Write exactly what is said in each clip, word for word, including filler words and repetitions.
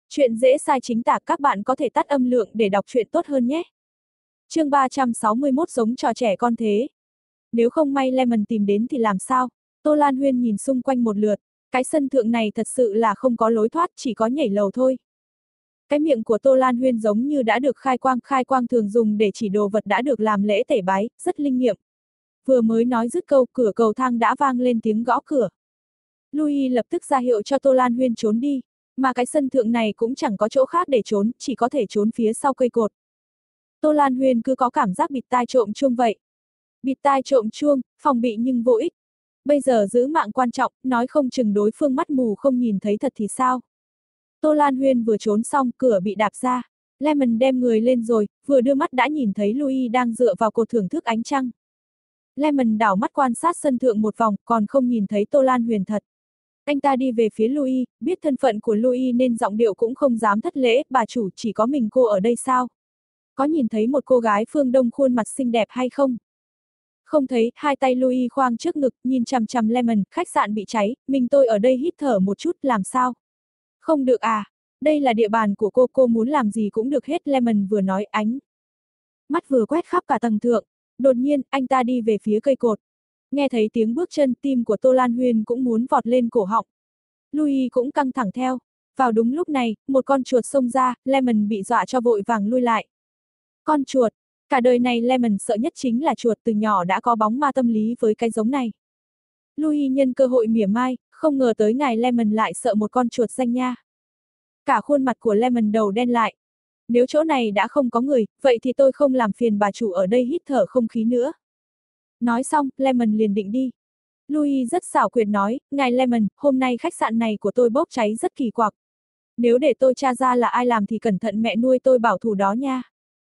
Chuyện dễ sai chính tả, các bạn có thể tắt âm lượng để đọc truyện tốt hơn nhé. Chương ba trăm sáu mươi mốt giống trò trẻ con thế. Nếu không may Lemon tìm đến thì làm sao? Tô Lan Huyên nhìn xung quanh một lượt, cái sân thượng này thật sự là không có lối thoát, chỉ có nhảy lầu thôi. Cái miệng của Tô Lan Huyên giống như đã được khai quang, khai quang thường dùng để chỉ đồ vật đã được làm lễ tẩy bái, rất linh nghiệm. Vừa mới nói dứt câu, cửa cầu thang đã vang lên tiếng gõ cửa. Louis lập tức ra hiệu cho Tô Lan Huyên trốn đi, mà cái sân thượng này cũng chẳng có chỗ khác để trốn, chỉ có thể trốn phía sau cây cột. Tô Lan Huyên cứ có cảm giác bịt tai trộm chuông vậy. Bịt tai trộm chuông, phòng bị nhưng vô ích. Bây giờ giữ mạng quan trọng, nói không chừng đối phương mắt mù không nhìn thấy thật thì sao. Tô Lan Huyên vừa trốn xong, cửa bị đạp ra. Lemon đem người lên rồi, vừa đưa mắt đã nhìn thấy Louis đang dựa vào cột thưởng thức ánh trăng. Lemon đảo mắt quan sát sân thượng một vòng, còn không nhìn thấy Tô Lan Huyên thật. Anh ta đi về phía Louis, biết thân phận của Louis nên giọng điệu cũng không dám thất lễ, bà chủ chỉ có mình cô ở đây sao? Có nhìn thấy một cô gái phương Đông khuôn mặt xinh đẹp hay không? Không thấy, hai tay Louis khoang trước ngực, nhìn chằm chằm Lemon, khách sạn bị cháy, mình tôi ở đây hít thở một chút, làm sao? Không được à, đây là địa bàn của cô, cô muốn làm gì cũng được hết, Lemon vừa nói ánh. Mắt vừa quét khắp cả tầng thượng, đột nhiên, anh ta đi về phía cây cột. Nghe thấy tiếng bước chân, tim của Tô Lan Huyên cũng muốn vọt lên cổ họng. Louis cũng căng thẳng theo. Vào đúng lúc này, một con chuột xông ra, Lemon bị dọa cho vội vàng lui lại. Con chuột, cả đời này Lemon sợ nhất chính là chuột, từ nhỏ đã có bóng ma tâm lý với cái giống này. Louis nhân cơ hội mỉa mai, không ngờ tới ngài Lemon lại sợ một con chuột danh nha. Cả khuôn mặt của Lemon đầu đen lại. Nếu chỗ này đã không có người, vậy thì tôi không làm phiền bà chủ ở đây hít thở không khí nữa. Nói xong, Lemon liền định đi. Louis rất xảo quyệt nói, ngài Lemon, hôm nay khách sạn này của tôi bốc cháy rất kỳ quặc. Nếu để tôi tra ra là ai làm thì cẩn thận mẹ nuôi tôi bảo thủ đó nha.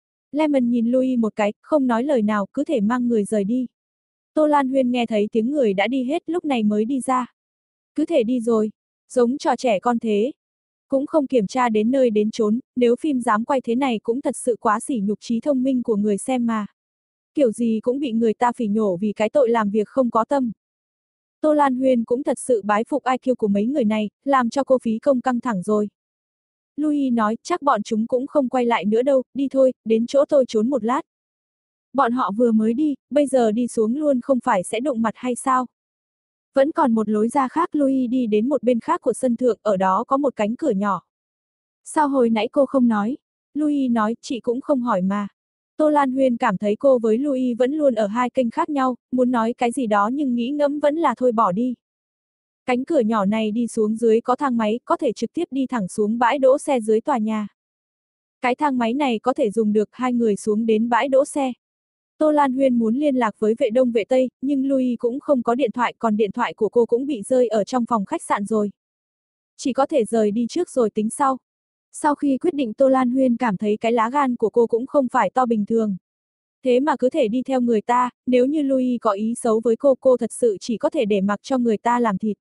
Lemon nhìn Louis một cái, không nói lời nào, cứ thể mang người rời đi. Tô Lan Huyên nghe thấy tiếng người đã đi hết, lúc này mới đi ra. Cứ thể đi rồi, giống trò trẻ con thế. Cũng không kiểm tra đến nơi đến chốn, nếu phim dám quay thế này cũng thật sự quá sỉ nhục trí thông minh của người xem mà. Kiểu gì cũng bị người ta phỉ nhổ vì cái tội làm việc không có tâm. Tô Lan Huyên cũng thật sự bái phục i kiu của mấy người này, làm cho cô phí công căng thẳng rồi. Louis nói, chắc bọn chúng cũng không quay lại nữa đâu, đi thôi, đến chỗ tôi trốn một lát. Bọn họ vừa mới đi, bây giờ đi xuống luôn không phải sẽ đụng mặt hay sao? Vẫn còn một lối ra khác, Louis đi đến một bên khác của sân thượng, ở đó có một cánh cửa nhỏ. Sao hồi nãy cô không nói? Louis nói, chị cũng không hỏi mà. Tô Lan Huyên cảm thấy cô với Louis vẫn luôn ở hai kênh khác nhau, muốn nói cái gì đó nhưng nghĩ ngẫm vẫn là thôi bỏ đi. Cánh cửa nhỏ này đi xuống dưới có thang máy, có thể trực tiếp đi thẳng xuống bãi đỗ xe dưới tòa nhà. Cái thang máy này có thể dùng được hai người xuống đến bãi đỗ xe. Tô Lan Huyên muốn liên lạc với vệ đông vệ tây, nhưng Louis cũng không có điện thoại, còn điện thoại của cô cũng bị rơi ở trong phòng khách sạn rồi. Chỉ có thể rời đi trước rồi tính sau. Sau khi quyết định, Tô Lan Huyên cảm thấy cái lá gan của cô cũng không phải to bình thường. Thế mà cứ thể đi theo người ta, nếu như Louis có ý xấu với cô, cô thật sự chỉ có thể để mặc cho người ta làm thịt.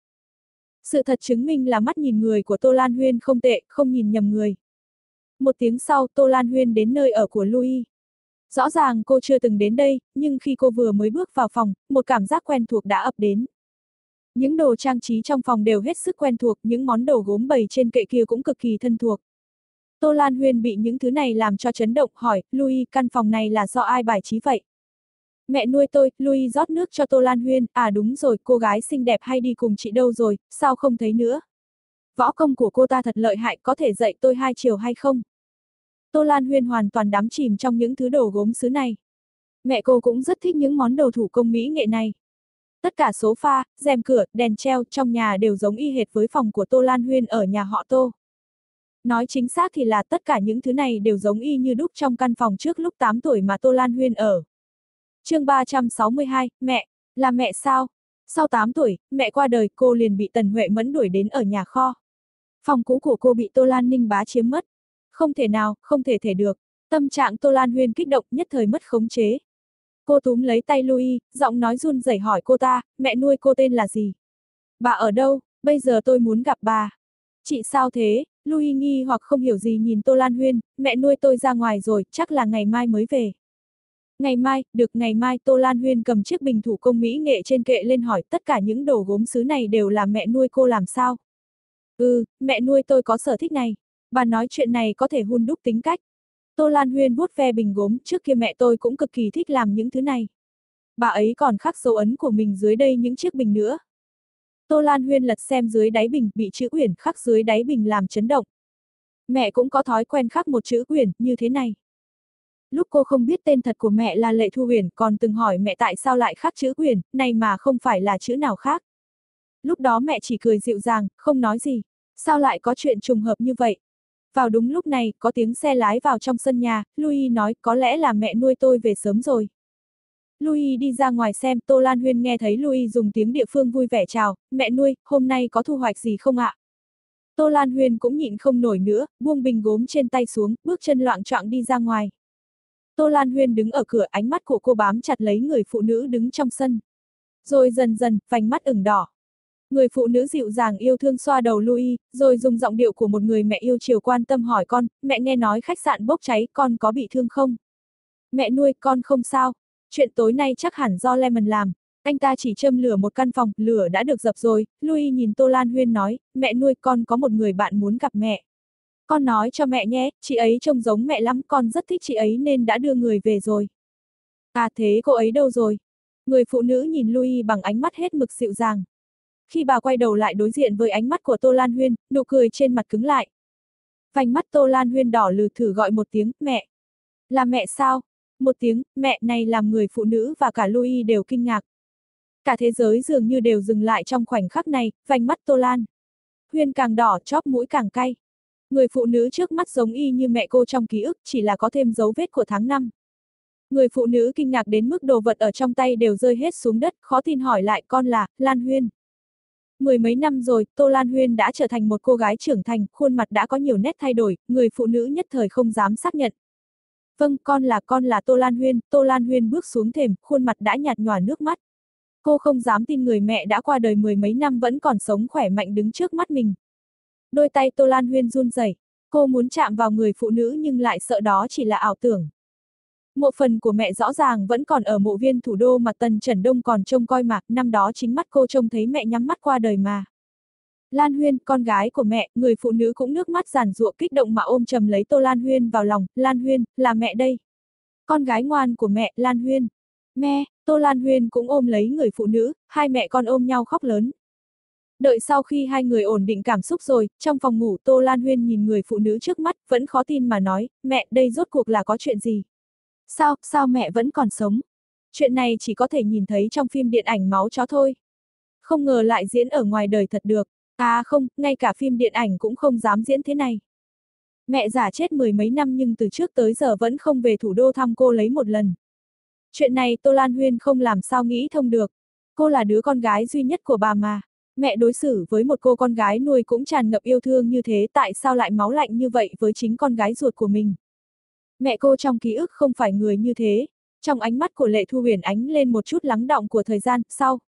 Sự thật chứng minh là mắt nhìn người của Tô Lan Huyên không tệ, không nhìn nhầm người. Một tiếng sau, Tô Lan Huyên đến nơi ở của Louis. Rõ ràng cô chưa từng đến đây, nhưng khi cô vừa mới bước vào phòng, một cảm giác quen thuộc đã ập đến. Những đồ trang trí trong phòng đều hết sức quen thuộc, những món đồ gốm bày trên kệ kia cũng cực kỳ thân thuộc. Tô Lan Huyên bị những thứ này làm cho chấn động, hỏi, Louis, căn phòng này là do ai bài trí vậy? Mẹ nuôi tôi. Louis rót nước cho Tô Lan Huyên, à đúng rồi, cô gái xinh đẹp hay đi cùng chị đâu rồi, sao không thấy nữa? Võ công của cô ta thật lợi hại, có thể dạy tôi hai chiều hay không? Tô Lan Huyên hoàn toàn đắm chìm trong những thứ đồ gốm sứ này. Mẹ cô cũng rất thích những món đồ thủ công mỹ nghệ này. Tất cả sofa, rèm cửa, đèn treo trong nhà đều giống y hệt với phòng của Tô Lan Huyên ở nhà họ Tô. Nói chính xác thì là tất cả những thứ này đều giống y như đúc trong căn phòng trước lúc tám tuổi mà Tô Lan Huyên ở. Chương ba trăm sáu mươi hai, mẹ, là mẹ sao? Sau tám tuổi, mẹ qua đời, cô liền bị Tần Huệ Mẫn đuổi đến ở nhà kho. Phòng cũ của cô bị Tô Lan Ninh Bá chiếm mất. Không thể nào, không thể thể được. Tâm trạng Tô Lan Huyên kích động, nhất thời mất khống chế. Cô túm lấy tay Louis, giọng nói run rẩy hỏi cô ta, mẹ nuôi cô tên là gì? Bà ở đâu? Bây giờ tôi muốn gặp bà. Chị sao thế? Louis nghi hoặc không hiểu gì nhìn Tô Lan Huyên, mẹ nuôi tôi ra ngoài rồi, chắc là ngày mai mới về. Ngày mai, được ngày mai. Tô Lan Huyên cầm chiếc bình thủ công mỹ nghệ trên kệ lên hỏi, tất cả những đồ gốm sứ này đều là mẹ nuôi cô làm sao? Ừ, mẹ nuôi tôi có sở thích này. Bà nói chuyện này có thể hun đúc tính cách. Tô Lan Huyên vuốt ve bình gốm, trước kia mẹ tôi cũng cực kỳ thích làm những thứ này. Bà ấy còn khắc dấu ấn của mình dưới đây những chiếc bình nữa. Tô Lan Huyên lật xem dưới đáy bình, bị chữ Uyển khắc dưới đáy bình làm chấn động. Mẹ cũng có thói quen khắc một chữ Uyển như thế này. Lúc cô không biết tên thật của mẹ là Lệ Thu Uyển, còn từng hỏi mẹ tại sao lại khắc chữ Uyển, này mà không phải là chữ nào khác. Lúc đó mẹ chỉ cười dịu dàng, không nói gì. Sao lại có chuyện trùng hợp như vậy? Vào đúng lúc này, có tiếng xe lái vào trong sân nhà, Louis nói có lẽ là mẹ nuôi tôi về sớm rồi. Louis đi ra ngoài xem, Tô Lan Huyên nghe thấy Louis dùng tiếng địa phương vui vẻ chào, mẹ nuôi, hôm nay có thu hoạch gì không ạ? Tô Lan Huyên cũng nhịn không nổi nữa, buông bình gốm trên tay xuống, bước chân loạng choạng đi ra ngoài. Tô Lan Huyên đứng ở cửa, ánh mắt của cô bám chặt lấy người phụ nữ đứng trong sân. Rồi dần dần, vành mắt ửng đỏ. Người phụ nữ dịu dàng yêu thương xoa đầu Louis, rồi dùng giọng điệu của một người mẹ yêu chiều quan tâm hỏi con, mẹ nghe nói khách sạn bốc cháy, con có bị thương không? Mẹ nuôi, con không sao. Chuyện tối nay chắc hẳn do Lemon làm. Anh ta chỉ châm lửa một căn phòng, lửa đã được dập rồi. Louis nhìn Tô Lan Huyên nói, mẹ nuôi, con có một người bạn muốn gặp mẹ. Con nói cho mẹ nhé, chị ấy trông giống mẹ lắm, con rất thích chị ấy nên đã đưa người về rồi. À thế cô ấy đâu rồi? Người phụ nữ nhìn Louis bằng ánh mắt hết mực dịu dàng. Khi bà quay đầu lại đối diện với ánh mắt của Tô Lan Huyên, nụ cười trên mặt cứng lại. Vành mắt Tô Lan Huyên đỏ lừ, thử gọi một tiếng, mẹ. Là mẹ sao? Một tiếng, mẹ này làm người phụ nữ và cả Louis đều kinh ngạc. Cả thế giới dường như đều dừng lại trong khoảnh khắc này, vành mắt Tô Lan Huyên càng đỏ, chóp mũi càng cay. Người phụ nữ trước mắt giống y như mẹ cô trong ký ức, chỉ là có thêm dấu vết của tháng năm. Người phụ nữ kinh ngạc đến mức đồ vật ở trong tay đều rơi hết xuống đất, khó tin hỏi lại, con là Lan Huyên. Mười mấy năm rồi, Tô Lan Huyên đã trở thành một cô gái trưởng thành, khuôn mặt đã có nhiều nét thay đổi, người phụ nữ nhất thời không dám xác nhận. Vâng, con là con là Tô Lan Huyên. Tô Lan Huyên bước xuống thềm, khuôn mặt đã nhạt nhòa nước mắt. Cô không dám tin người mẹ đã qua đời mười mấy năm vẫn còn sống khỏe mạnh đứng trước mắt mình. Đôi tay Tô Lan Huyên run rẩy, cô muốn chạm vào người phụ nữ nhưng lại sợ đó chỉ là ảo tưởng. Mộ phần của mẹ rõ ràng vẫn còn ở mộ viên thủ đô mà Tần Chẩn Đông còn trông coi mà, năm đó chính mắt cô trông thấy mẹ nhắm mắt qua đời mà. Lan Huyên, con gái của mẹ, người phụ nữ cũng nước mắt giàn giụa kích động mà ôm chầm lấy Tô Lan Huyên vào lòng, Lan Huyên, là mẹ đây. Con gái ngoan của mẹ, Lan Huyên. Mẹ, Tô Lan Huyên cũng ôm lấy người phụ nữ, hai mẹ con ôm nhau khóc lớn. Đợi sau khi hai người ổn định cảm xúc rồi, trong phòng ngủ Tô Lan Huyên nhìn người phụ nữ trước mắt, vẫn khó tin mà nói, mẹ, đây rốt cuộc là có chuyện gì? Sao, sao mẹ vẫn còn sống? Chuyện này chỉ có thể nhìn thấy trong phim điện ảnh máu chó thôi. Không ngờ lại diễn ở ngoài đời thật được. À không, ngay cả phim điện ảnh cũng không dám diễn thế này. Mẹ già chết mười mấy năm nhưng từ trước tới giờ vẫn không về thủ đô thăm cô lấy một lần. Chuyện này Tô Lan Huyên không làm sao nghĩ thông được. Cô là đứa con gái duy nhất của bà mà. Mẹ đối xử với một cô con gái nuôi cũng tràn ngập yêu thương như thế, tại sao lại máu lạnh như vậy với chính con gái ruột của mình? Mẹ cô trong ký ức không phải người như thế. Trong ánh mắt của Lệ Thu Huyền ánh lên một chút lắng đọng của thời gian, sau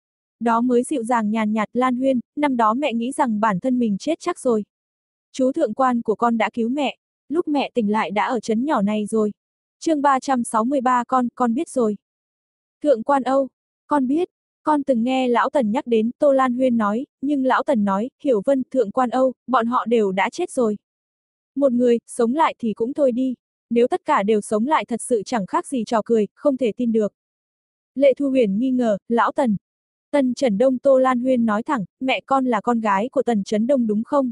đó mới dịu dàng nhàn nhạt, Lan Huyên, năm đó mẹ nghĩ rằng bản thân mình chết chắc rồi. Chú thượng quan của con đã cứu mẹ, lúc mẹ tỉnh lại đã ở trấn nhỏ này rồi. Chương ba trăm sáu mươi ba con, con biết rồi. Thượng quan Âu, con biết, con từng nghe Lão Tần nhắc đến, Tô Lan Huyên nói, nhưng Lão Tần nói, Hiểu Vân, Thượng quan Âu, bọn họ đều đã chết rồi. Một người, sống lại thì cũng thôi đi. Nếu tất cả đều sống lại thật sự chẳng khác gì trò cười, không thể tin được. Lệ Thu Huyền nghi ngờ, Lão Tần. Tần Chẩn Đông. Tô Lan Huyên nói thẳng, mẹ con là con gái của Tần Chấn Đông đúng không?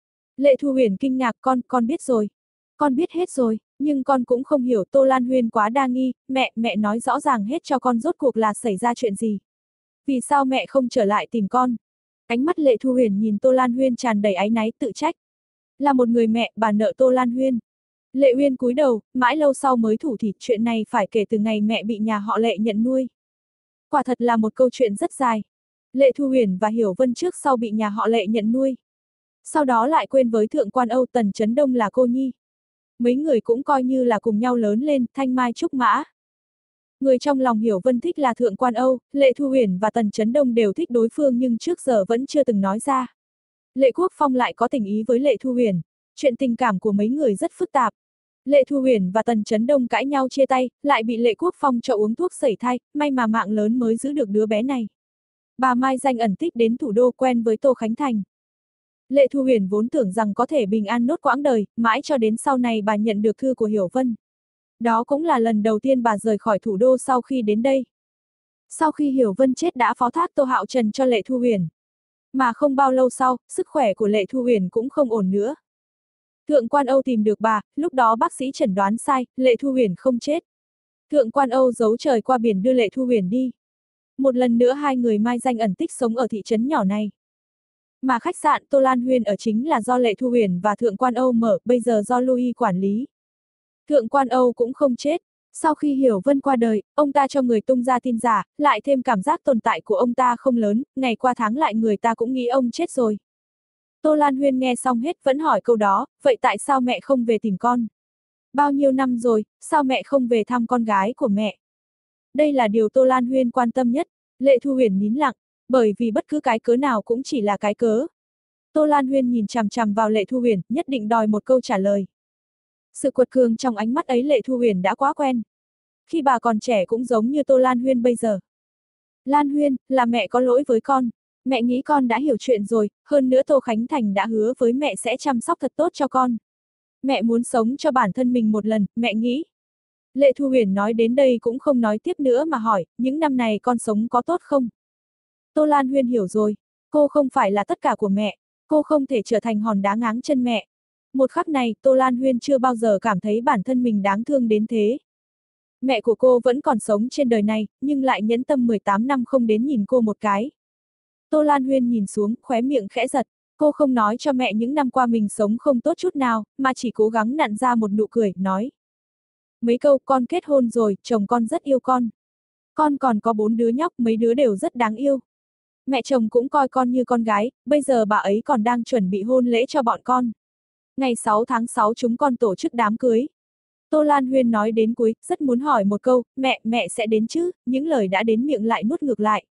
Lệ Thu Huyền kinh ngạc, con, con biết rồi. Con biết hết rồi, nhưng con cũng không hiểu. Tô Lan Huyên quá đa nghi, mẹ, mẹ nói rõ ràng hết cho con rốt cuộc là xảy ra chuyện gì. Vì sao mẹ không trở lại tìm con? Ánh mắt Lệ Thu Huyền nhìn Tô Lan Huyên tràn đầy áy náy tự trách. Là một người mẹ, bà nợ Tô Lan Huyên. Lệ Uyên cúi đầu, mãi lâu sau mới thủ thỉ, chuyện này phải kể từ ngày mẹ bị nhà họ Lệ nhận nuôi. Quả thật là một câu chuyện rất dài. Lệ Thu Huyền và Hiểu Vân trước sau bị nhà họ Lệ nhận nuôi. Sau đó lại quên với Thượng quan Âu, Tần Chấn Đông là cô nhi. Mấy người cũng coi như là cùng nhau lớn lên, thanh mai trúc mã. Người trong lòng Hiểu Vân thích là Thượng quan Âu, Lệ Thu Huyền và Tần Chấn Đông đều thích đối phương nhưng trước giờ vẫn chưa từng nói ra. Lệ Quốc Phong lại có tình ý với Lệ Thu Huyền. Chuyện tình cảm của mấy người rất phức tạp. Lệ Thu Huyền và Tần Chấn Đông cãi nhau chia tay, lại bị Lệ Quốc Phong cho uống thuốc sẩy thai, may mà mạng lớn mới giữ được đứa bé này. Bà Mai danh ẩn tích đến thủ đô quen với Tô Khánh Thành. Lệ Thu Huyền vốn tưởng rằng có thể bình an nốt quãng đời, mãi cho đến sau này bà nhận được thư của Hiểu Vân. Đó cũng là lần đầu tiên bà rời khỏi thủ đô sau khi đến đây. Sau khi Hiểu Vân chết đã phó thác Tô Hạo Trần cho Lệ Thu Huyền. Mà không bao lâu sau, sức khỏe của Lệ Thu Huyền cũng không ổn nữa. Thượng quan Âu tìm được bà, lúc đó bác sĩ chẩn đoán sai, Lệ Thu Huyền không chết. Thượng quan Âu giấu trời qua biển đưa Lệ Thu Huyền đi. Một lần nữa hai người mai danh ẩn tích sống ở thị trấn nhỏ này. Mà khách sạn Tô Lan Huyên ở chính là do Lệ Thu Huyền và Thượng quan Âu mở, bây giờ do Louis quản lý. Thượng quan Âu cũng không chết. Sau khi Hiểu Vân qua đời, ông ta cho người tung ra tin giả, lại thêm cảm giác tồn tại của ông ta không lớn, ngày qua tháng lại người ta cũng nghĩ ông chết rồi. Tô Lan Huyên nghe xong hết vẫn hỏi câu đó, vậy tại sao mẹ không về tìm con? Bao nhiêu năm rồi, sao mẹ không về thăm con gái của mẹ? Đây là điều Tô Lan Huyên quan tâm nhất. Lệ Thu Huyền nín lặng, bởi vì bất cứ cái cớ nào cũng chỉ là cái cớ. Tô Lan Huyên nhìn chằm chằm vào Lệ Thu Huyền, nhất định đòi một câu trả lời. Sự quật cường trong ánh mắt ấy Lệ Thu Huyền đã quá quen. Khi bà còn trẻ cũng giống như Tô Lan Huyên bây giờ. Lan Huyên, là mẹ có lỗi với con. Mẹ nghĩ con đã hiểu chuyện rồi, hơn nữa Tô Khánh Thành đã hứa với mẹ sẽ chăm sóc thật tốt cho con. Mẹ muốn sống cho bản thân mình một lần, mẹ nghĩ. Lệ Thu Huyền nói đến đây cũng không nói tiếp nữa mà hỏi, những năm này con sống có tốt không? Tô Lan Huyên hiểu rồi, cô không phải là tất cả của mẹ, cô không thể trở thành hòn đá ngáng chân mẹ. Một khắc này, Tô Lan Huyên chưa bao giờ cảm thấy bản thân mình đáng thương đến thế. Mẹ của cô vẫn còn sống trên đời này, nhưng lại nhẫn tâm mười tám năm không đến nhìn cô một cái. Tô Lan Huyên nhìn xuống, khóe miệng khẽ giật. Cô không nói cho mẹ những năm qua mình sống không tốt chút nào, mà chỉ cố gắng nặn ra một nụ cười, nói. Mấy câu, con kết hôn rồi, chồng con rất yêu con. Con còn có bốn đứa nhóc, mấy đứa đều rất đáng yêu. Mẹ chồng cũng coi con như con gái, bây giờ bà ấy còn đang chuẩn bị hôn lễ cho bọn con. Ngày sáu tháng sáu chúng con tổ chức đám cưới. Tô Lan Huyên nói đến cuối, rất muốn hỏi một câu, mẹ, mẹ sẽ đến chứ, những lời đã đến miệng lại nuốt ngược lại.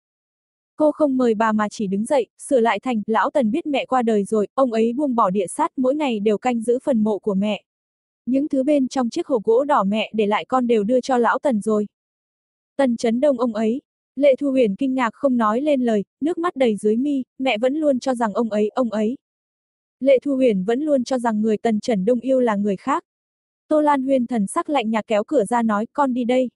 Cô không mời bà mà chỉ đứng dậy, sửa lại thành, lão Tần biết mẹ qua đời rồi, ông ấy buông bỏ địa sát mỗi ngày đều canh giữ phần mộ của mẹ. Những thứ bên trong chiếc hộp gỗ đỏ mẹ để lại con đều đưa cho lão Tần rồi. Tần chấn đông ông ấy. Lệ Thu Huyền kinh ngạc không nói lên lời, nước mắt đầy dưới mi, mẹ vẫn luôn cho rằng ông ấy, ông ấy. Lệ Thu Huyền vẫn luôn cho rằng người Tần Trấn Đông yêu là người khác. Tô Lan Huyên thần sắc lạnh nhạt kéo cửa ra nói, con đi đây.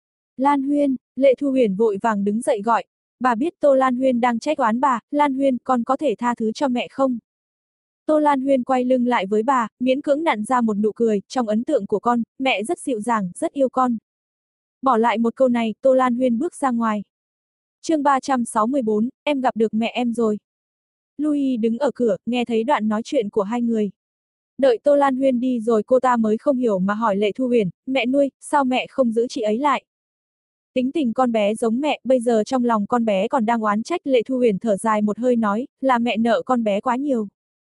Lan Huyên, Lệ Thu Huyền vội vàng đứng dậy gọi. Bà biết Tô Lan Huyên đang trách oán bà, Lan Huyên, con có thể tha thứ cho mẹ không? Tô Lan Huyên quay lưng lại với bà, miễn cưỡng nặn ra một nụ cười, trong ấn tượng của con, mẹ rất dịu dàng, rất yêu con. Bỏ lại một câu này, Tô Lan Huyên bước ra ngoài. Chương ba trăm sáu mươi bốn, em gặp được mẹ em rồi. Louis đứng ở cửa, nghe thấy đoạn nói chuyện của hai người. Đợi Tô Lan Huyên đi rồi cô ta mới không hiểu mà hỏi Lệ Thu Huyền, mẹ nuôi, sao mẹ không giữ chị ấy lại? Tính tình con bé giống mẹ, bây giờ trong lòng con bé còn đang oán trách. Lệ Thu Huyền thở dài một hơi nói, là mẹ nợ con bé quá nhiều.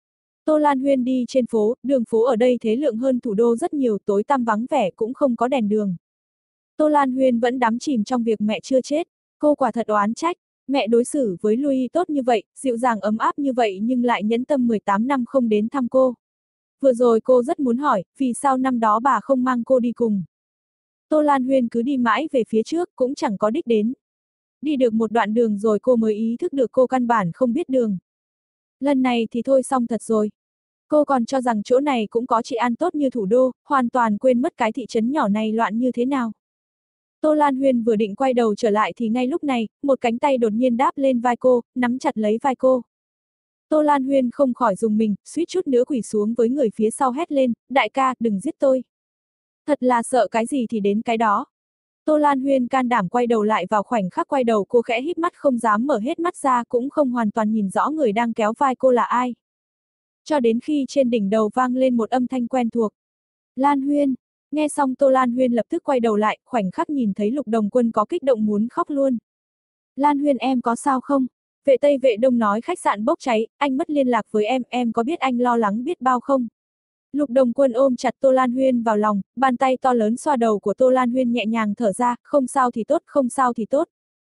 Tô Lan Huyên đi trên phố, đường phố ở đây thế lượng hơn thủ đô rất nhiều, tối tăm vắng vẻ cũng không có đèn đường. Tô Lan Huyên vẫn đắm chìm trong việc mẹ chưa chết, cô quả thật oán trách, mẹ đối xử với Louis tốt như vậy, dịu dàng ấm áp như vậy nhưng lại nhẫn tâm mười tám năm không đến thăm cô. Vừa rồi cô rất muốn hỏi, vì sao năm đó bà không mang cô đi cùng. Tô Lan Huyên cứ đi mãi về phía trước, cũng chẳng có đích đến. Đi được một đoạn đường rồi cô mới ý thức được cô căn bản không biết đường. Lần này thì thôi xong thật rồi. Cô còn cho rằng chỗ này cũng có trị an tốt như thủ đô, hoàn toàn quên mất cái thị trấn nhỏ này loạn như thế nào. Tô Lan Huyên vừa định quay đầu trở lại thì ngay lúc này, một cánh tay đột nhiên đáp lên vai cô, nắm chặt lấy vai cô. Tô Lan Huyên không khỏi dùng mình, suýt chút nữa quỳ xuống với người phía sau hét lên, đại ca, đừng giết tôi. Thật là sợ cái gì thì đến cái đó. Tô Lan Huyên can đảm quay đầu lại, vào khoảnh khắc quay đầu cô khẽ híp mắt không dám mở hết mắt ra, cũng không hoàn toàn nhìn rõ người đang kéo vai cô là ai. Cho đến khi trên đỉnh đầu vang lên một âm thanh quen thuộc. Lan Huyên. Nghe xong Tô Lan Huyên lập tức quay đầu lại, khoảnh khắc nhìn thấy Lục Đồng Quân có kích động muốn khóc luôn. Lan Huyên em có sao không? Vệ Tây Vệ Đông nói khách sạn bốc cháy, anh mất liên lạc với em, em có biết anh lo lắng biết bao không? Lục Đồng Quân ôm chặt Tô Lan Huyên vào lòng, bàn tay to lớn xoa đầu của Tô Lan Huyên nhẹ nhàng thở ra, không sao thì tốt, không sao thì tốt.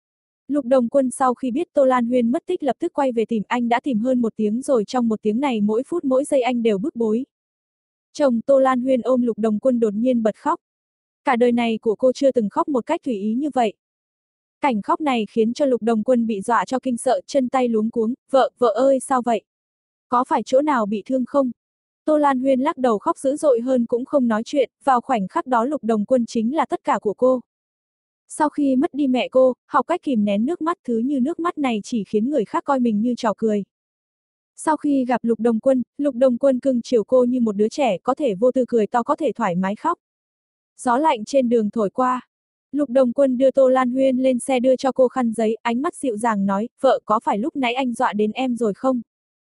Lục Đồng Quân sau khi biết Tô Lan Huyên mất tích lập tức quay về tìm, anh đã tìm hơn một tiếng rồi, trong một tiếng này mỗi phút mỗi giây anh đều bức bối. Chồng Tô Lan Huyên ôm Lục Đồng Quân đột nhiên bật khóc. Cả đời này của cô chưa từng khóc một cách tùy ý như vậy. Cảnh khóc này khiến cho Lục Đồng Quân bị dọa cho kinh sợ, chân tay luống cuống, vợ, vợ ơi sao vậy? Có phải chỗ nào bị thương không? Tô Lan Huyên lắc đầu khóc dữ dội hơn cũng không nói chuyện, vào khoảnh khắc đó Lục Đồng Quân chính là tất cả của cô. Sau khi mất đi mẹ cô, học cách kìm nén nước mắt, thứ như nước mắt này chỉ khiến người khác coi mình như trò cười. Sau khi gặp Lục Đồng Quân, Lục Đồng Quân cưng chiều cô như một đứa trẻ, có thể vô tư cười to, có thể thoải mái khóc. Gió lạnh trên đường thổi qua. Lục Đồng Quân đưa Tô Lan Huyên lên xe, đưa cho cô khăn giấy, ánh mắt dịu dàng nói, vợ, có phải lúc nãy anh dọa đến em rồi không?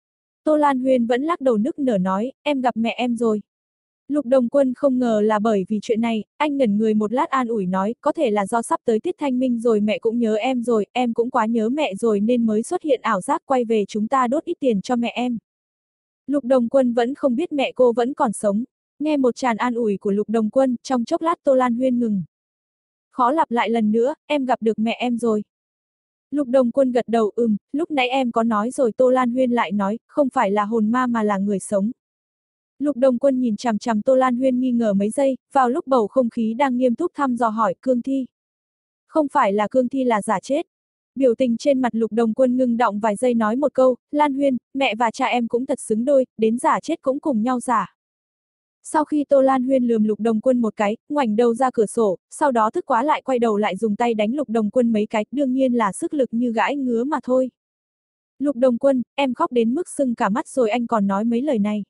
Tô Lan Huyên vẫn lắc đầu nức nở nói, em gặp mẹ em rồi. Lục Đồng Quân không ngờ là bởi vì chuyện này, anh ngẩn người một lát an ủi nói, có thể là do sắp tới tiết thanh minh rồi, mẹ cũng nhớ em rồi, em cũng quá nhớ mẹ rồi nên mới xuất hiện ảo giác, quay về chúng ta đốt ít tiền cho mẹ em. Lục Đồng Quân vẫn không biết mẹ cô vẫn còn sống. Nghe một tràng an ủi của Lục Đồng Quân, trong chốc lát Tô Lan Huyên ngừng. Khó lặp lại lần nữa, em gặp được mẹ em rồi. Lục Đồng Quân gật đầu, ừm, lúc nãy em có nói rồi. Tô Lan Huyên lại nói, không phải là hồn ma mà là người sống. Lục Đồng Quân nhìn chằm chằm Tô Lan Huyên nghi ngờ mấy giây, vào lúc bầu không khí đang nghiêm túc thăm dò hỏi, cương thi. Không phải là cương thi, là giả chết. Biểu tình trên mặt Lục Đồng Quân ngưng đọng vài giây, nói một câu, Lan Huyên, mẹ và cha em cũng thật xứng đôi, đến giả chết cũng cùng nhau giả. Sau khi Tô Lan Huyên lườm Lục Đồng Quân một cái, ngoảnh đầu ra cửa sổ, sau đó thức quá lại quay đầu lại dùng tay đánh Lục Đồng Quân mấy cái, đương nhiên là sức lực như gãi ngứa mà thôi. Lục Đồng Quân, em khóc đến mức sưng cả mắt rồi anh còn nói mấy lời này.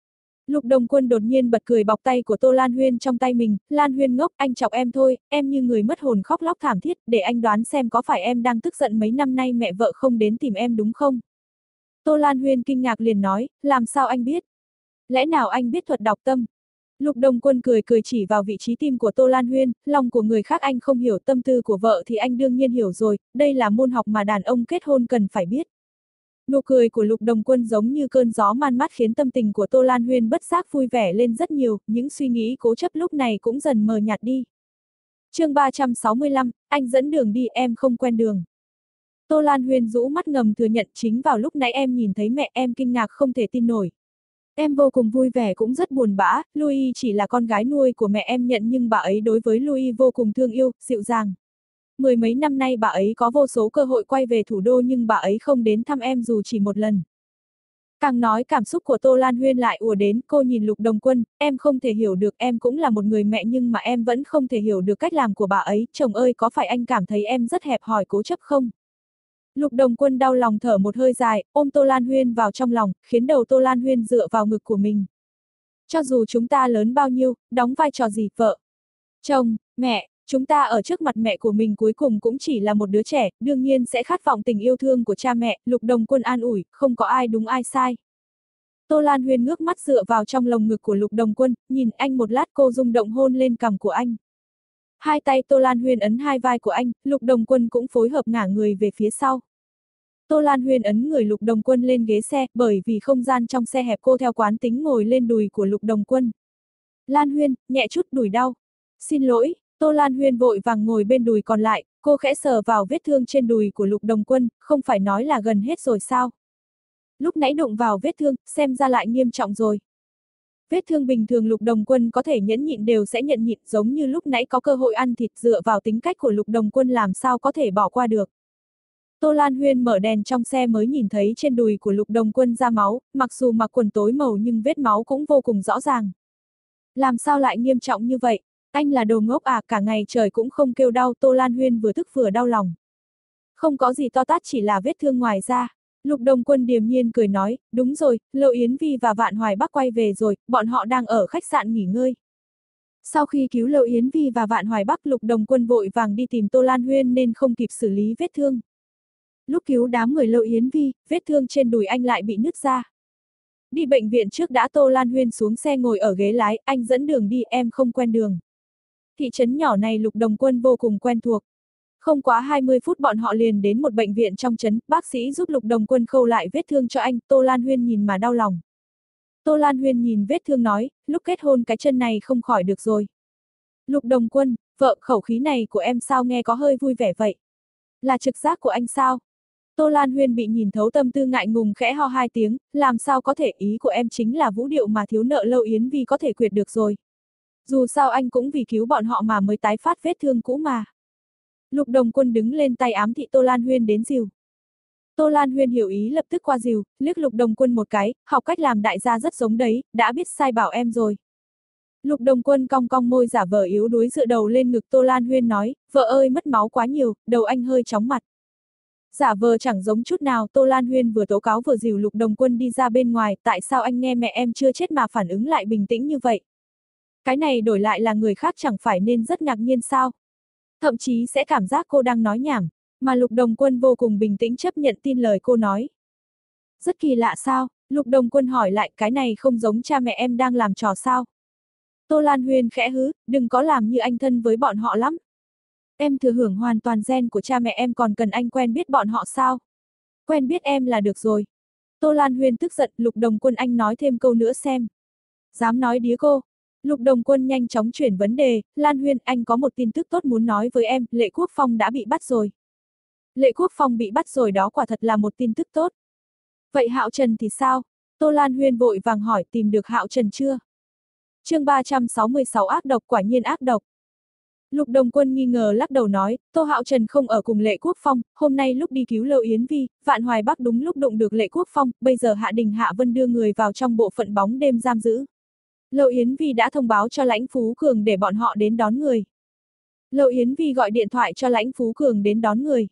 Lục Đồng Quân đột nhiên bật cười, bọc tay của Tô Lan Huyên trong tay mình, Lan Huyên ngốc, anh chọc em thôi, em như người mất hồn khóc lóc thảm thiết, để anh đoán xem có phải em đang tức giận mấy năm nay mẹ vợ không đến tìm em đúng không? Tô Lan Huyên kinh ngạc liền nói, làm sao anh biết? Lẽ nào anh biết thuật đọc tâm? Lục Đồng Quân cười cười chỉ vào vị trí tim của Tô Lan Huyên, lòng của người khác anh không hiểu, tâm tư của vợ thì anh đương nhiên hiểu rồi, đây là môn học mà đàn ông kết hôn cần phải biết. Nụ cười của Lục Đồng Quân giống như cơn gió man mát khiến tâm tình của Tô Lan Huyên bất giác vui vẻ lên rất nhiều, những suy nghĩ cố chấp lúc này cũng dần mờ nhạt đi. Chương ba trăm sáu mươi lăm, anh dẫn đường đi, em không quen đường. Tô Lan Huyên rũ mắt ngầm thừa nhận, chính vào lúc nãy em nhìn thấy mẹ em kinh ngạc không thể tin nổi. Em vô cùng vui vẻ cũng rất buồn bã, Louis chỉ là con gái nuôi của mẹ em nhận, nhưng bà ấy đối với Louis vô cùng thương yêu, dịu dàng. Mười mấy năm nay bà ấy có vô số cơ hội quay về thủ đô nhưng bà ấy không đến thăm em dù chỉ một lần. Càng nói cảm xúc của Tô Lan Huyên lại ùa đến, cô nhìn Lục Đồng Quân, em không thể hiểu được, em cũng là một người mẹ nhưng mà em vẫn không thể hiểu được cách làm của bà ấy, chồng ơi có phải anh cảm thấy em rất hẹp hòi cố chấp không? Lục Đồng Quân đau lòng thở một hơi dài, ôm Tô Lan Huyên vào trong lòng, khiến đầu Tô Lan Huyên dựa vào ngực của mình. Cho dù chúng ta lớn bao nhiêu, đóng vai trò gì, vợ, chồng, mẹ, chúng ta ở trước mặt mẹ của mình cuối cùng cũng chỉ là một đứa trẻ, đương nhiên sẽ khát vọng tình yêu thương của cha mẹ, Lục Đồng Quân an ủi, không có ai đúng ai sai. Tô Lan Huyên ngước mắt dựa vào trong lồng ngực của Lục Đồng Quân, nhìn anh một lát, cô rung động hôn lên cằm của anh. Hai tay Tô Lan Huyên ấn hai vai của anh, Lục Đồng Quân cũng phối hợp ngả người về phía sau. Tô Lan Huyên ấn người Lục Đồng Quân lên ghế xe, bởi vì không gian trong xe hẹp cô theo quán tính ngồi lên đùi của Lục Đồng Quân. Lan Huyên, nhẹ chút, đùi đau. Xin lỗi, Tô Lan Huyên vội vàng ngồi bên đùi còn lại, cô khẽ sờ vào vết thương trên đùi của Lục Đồng Quân, không phải nói là gần hết rồi sao? Lúc nãy đụng vào vết thương, xem ra lại nghiêm trọng rồi. Vết thương bình thường Lục Đồng Quân có thể nhẫn nhịn đều sẽ nhận nhịn, giống như lúc nãy có cơ hội ăn thịt, dựa vào tính cách của Lục Đồng Quân làm sao có thể bỏ qua được. Tô Lan Huyên mở đèn trong xe mới nhìn thấy trên đùi của Lục Đồng Quân ra máu, mặc dù mặc quần tối màu nhưng vết máu cũng vô cùng rõ ràng. Làm sao lại nghiêm trọng như vậy? Anh là đồ ngốc à, cả ngày trời cũng không kêu đau. Tô Lan Huyên vừa tức vừa đau lòng. Không có gì to tát, chỉ là vết thương ngoài da. Lục Đồng Quân điềm nhiên cười nói, đúng rồi, Lộ Yến Vi và Vạn Hoài Bắc quay về rồi, bọn họ đang ở khách sạn nghỉ ngơi. Sau khi cứu Lộ Yến Vi và Vạn Hoài Bắc, Lục Đồng Quân vội vàng đi tìm Tô Lan Huyên nên không kịp xử lý vết thương. Lúc cứu đám người Lộ Yến Vi, vết thương trên đùi anh lại bị nứt ra. Đi bệnh viện trước đã. Tô Lan Huyên xuống xe ngồi ở ghế lái, anh dẫn đường đi, em không quen đường. Thị trấn nhỏ này Lục Đồng Quân vô cùng quen thuộc. Không quá hai mươi phút bọn họ liền đến một bệnh viện trong trấn, bác sĩ giúp Lục Đồng Quân khâu lại vết thương cho anh, Tô Lan Huyên nhìn mà đau lòng. Tô Lan Huyên nhìn vết thương nói, lúc kết hôn cái chân này không khỏi được rồi. Lục Đồng Quân, vợ, khẩu khí này của em sao nghe có hơi vui vẻ vậy? Là trực giác của anh sao? Tô Lan Huyên bị nhìn thấu tâm tư, ngại ngùng khẽ ho hai tiếng, làm sao có thể, ý của em chính là vũ điệu mà thiếu nợ Lâu Yến Vi có thể quyệt được rồi. Dù sao anh cũng vì cứu bọn họ mà mới tái phát vết thương cũ mà. Lục Đồng Quân đứng lên, tay ám thị Tô Lan Huyên đến dìu. Tô Lan Huyên hiểu ý lập tức qua dìu, liếc Lục Đồng Quân một cái, học cách làm đại gia rất giống đấy, đã biết sai bảo em rồi. Lục Đồng Quân cong cong môi giả vờ yếu đuối dựa đầu lên ngực Tô Lan Huyên nói, vợ ơi mất máu quá nhiều, đầu anh hơi chóng mặt. Giả vờ chẳng giống chút nào, Tô Lan Huyên vừa tố cáo vừa dìu Lục Đồng Quân đi ra bên ngoài, tại sao anh nghe mẹ em chưa chết mà phản ứng lại bình tĩnh như vậy? Cái này đổi lại là người khác chẳng phải nên rất ngạc nhiên sao? Thậm chí sẽ cảm giác cô đang nói nhảm, mà Lục Đồng Quân vô cùng bình tĩnh chấp nhận tin lời cô nói. Rất kỳ lạ sao? Lục Đồng Quân hỏi lại, cái này không giống cha mẹ em đang làm trò sao? Tô Lan Huyên khẽ hứ, đừng có làm như anh thân với bọn họ lắm. Em thừa hưởng hoàn toàn gen của cha mẹ em, còn cần anh quen biết bọn họ sao? Quen biết em là được rồi. Tô Lan Huyên tức giận, Lục Đồng Quân anh nói thêm câu nữa xem. Dám nói đía cô. Lục Đồng Quân nhanh chóng chuyển vấn đề, Lan Huyên anh có một tin tức tốt muốn nói với em, Lệ Quốc Phong đã bị bắt rồi. Lệ Quốc Phong bị bắt rồi, đó quả thật là một tin tức tốt. Vậy Hạo Trần thì sao? Tô Lan Huyên vội vàng hỏi, tìm được Hạo Trần chưa? Chương ba trăm sáu mươi sáu ác độc, quả nhiên ác độc. Lục Đồng Quân nghi ngờ lắc đầu nói, Tô Hạo Trần không ở cùng Lệ Quốc Phong, hôm nay lúc đi cứu Lâu Yến Vi, Vạn Hoài Bắc đúng lúc đụng được Lệ Quốc Phong, bây giờ Hạ Đình Hạ Vân đưa người vào trong bộ phận bóng đêm giam giữ. Lâu Yến Vi đã thông báo cho Lãnh Phú Cường để bọn họ đến đón người. Lâu Yến Vi gọi điện thoại cho Lãnh Phú Cường đến đón người.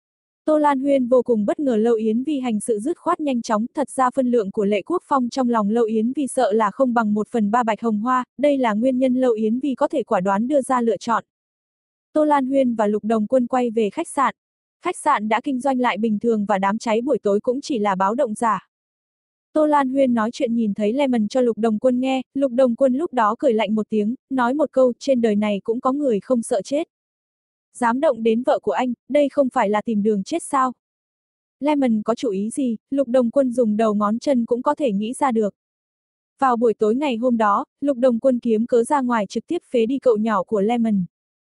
Tô Lan Huyên vô cùng bất ngờ Lâu Yến Vi hành sự dứt khoát nhanh chóng, thật ra phân lượng của Lệ Quốc Phong trong lòng Lâu Yến Vi sợ là không bằng một phần ba Bạch Hồng Hoa, đây là nguyên nhân Lâu Yến Vi có thể quả đoán đưa ra lựa chọn. Tô Lan Huyên và Lục Đồng Quân quay về khách sạn. Khách sạn đã kinh doanh lại bình thường và đám cháy buổi tối cũng chỉ là báo động giả. Tô Lan Huyên nói chuyện nhìn thấy Lemon cho Lục Đồng Quân nghe, Lục Đồng Quân lúc đó cười lạnh một tiếng, nói một câu, trên đời này cũng có người không sợ chết. Dám động đến vợ của anh, đây không phải là tìm đường chết sao? Lemon có chủ ý gì, Lục Đồng Quân dùng đầu ngón chân cũng có thể nghĩ ra được. Vào buổi tối ngày hôm đó, Lục Đồng Quân kiếm cớ ra ngoài trực tiếp phế đi cậu nhỏ của Lemon.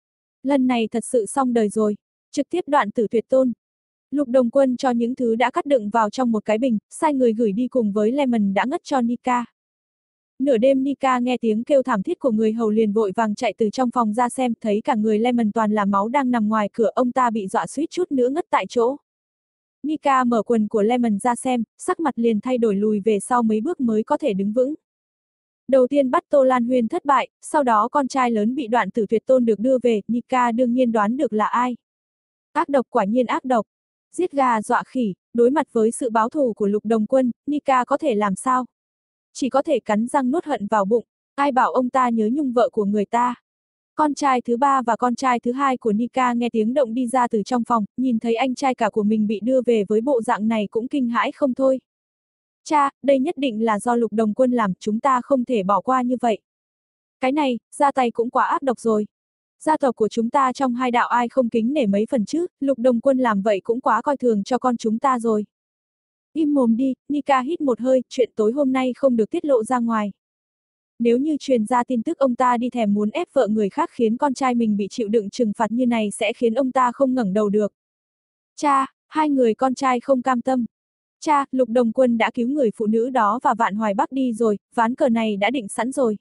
Lần này thật sự xong đời rồi, trực tiếp đoạn tử tuyệt tôn. Lục Đồng Quân cho những thứ đã cắt đựng vào trong một cái bình, sai người gửi đi cùng với Lemon đã ngất cho Nika. Nửa đêm Nika nghe tiếng kêu thảm thiết của người hầu liền vội vàng chạy từ trong phòng ra xem, thấy cả người Lemon toàn là máu đang nằm ngoài cửa, ông ta bị dọa suýt chút nữa ngất tại chỗ. Nika mở quần của Lemon ra xem, sắc mặt liền thay đổi, lùi về sau mấy bước mới có thể đứng vững. Đầu tiên bắt Tô Lan Huyên thất bại, sau đó con trai lớn bị đoạn tử tuyệt tôn được đưa về, Nika đương nhiên đoán được là ai. Ác độc, quả nhiên ác độc. Giết gà dọa khỉ, đối mặt với sự báo thù của Lục Đồng Quân, Nika có thể làm sao? Chỉ có thể cắn răng nuốt hận vào bụng, ai bảo ông ta nhớ nhung vợ của người ta. Con trai thứ ba và con trai thứ hai của Nika nghe tiếng động đi ra từ trong phòng, nhìn thấy anh trai cả của mình bị đưa về với bộ dạng này cũng kinh hãi không thôi. Cha, đây nhất định là do Lục Đồng Quân làm, chúng ta không thể bỏ qua như vậy. Cái này, ra tay cũng quá ác độc rồi. Gia tộc của chúng ta trong hai đạo ai không kính nể mấy phần chứ, Lục Đồng Quân làm vậy cũng quá coi thường cho con chúng ta rồi. Im mồm đi, Nika hít một hơi, chuyện tối hôm nay không được tiết lộ ra ngoài. Nếu như truyền ra tin tức ông ta đi thèm muốn ép vợ người khác khiến con trai mình bị chịu đựng trừng phạt như này sẽ khiến ông ta không ngẩng đầu được. Cha, hai người con trai không cam tâm. Cha, Lục Đồng Quân đã cứu người phụ nữ đó và Vạn Hoài Bắc đi rồi, ván cờ này đã định sẵn rồi.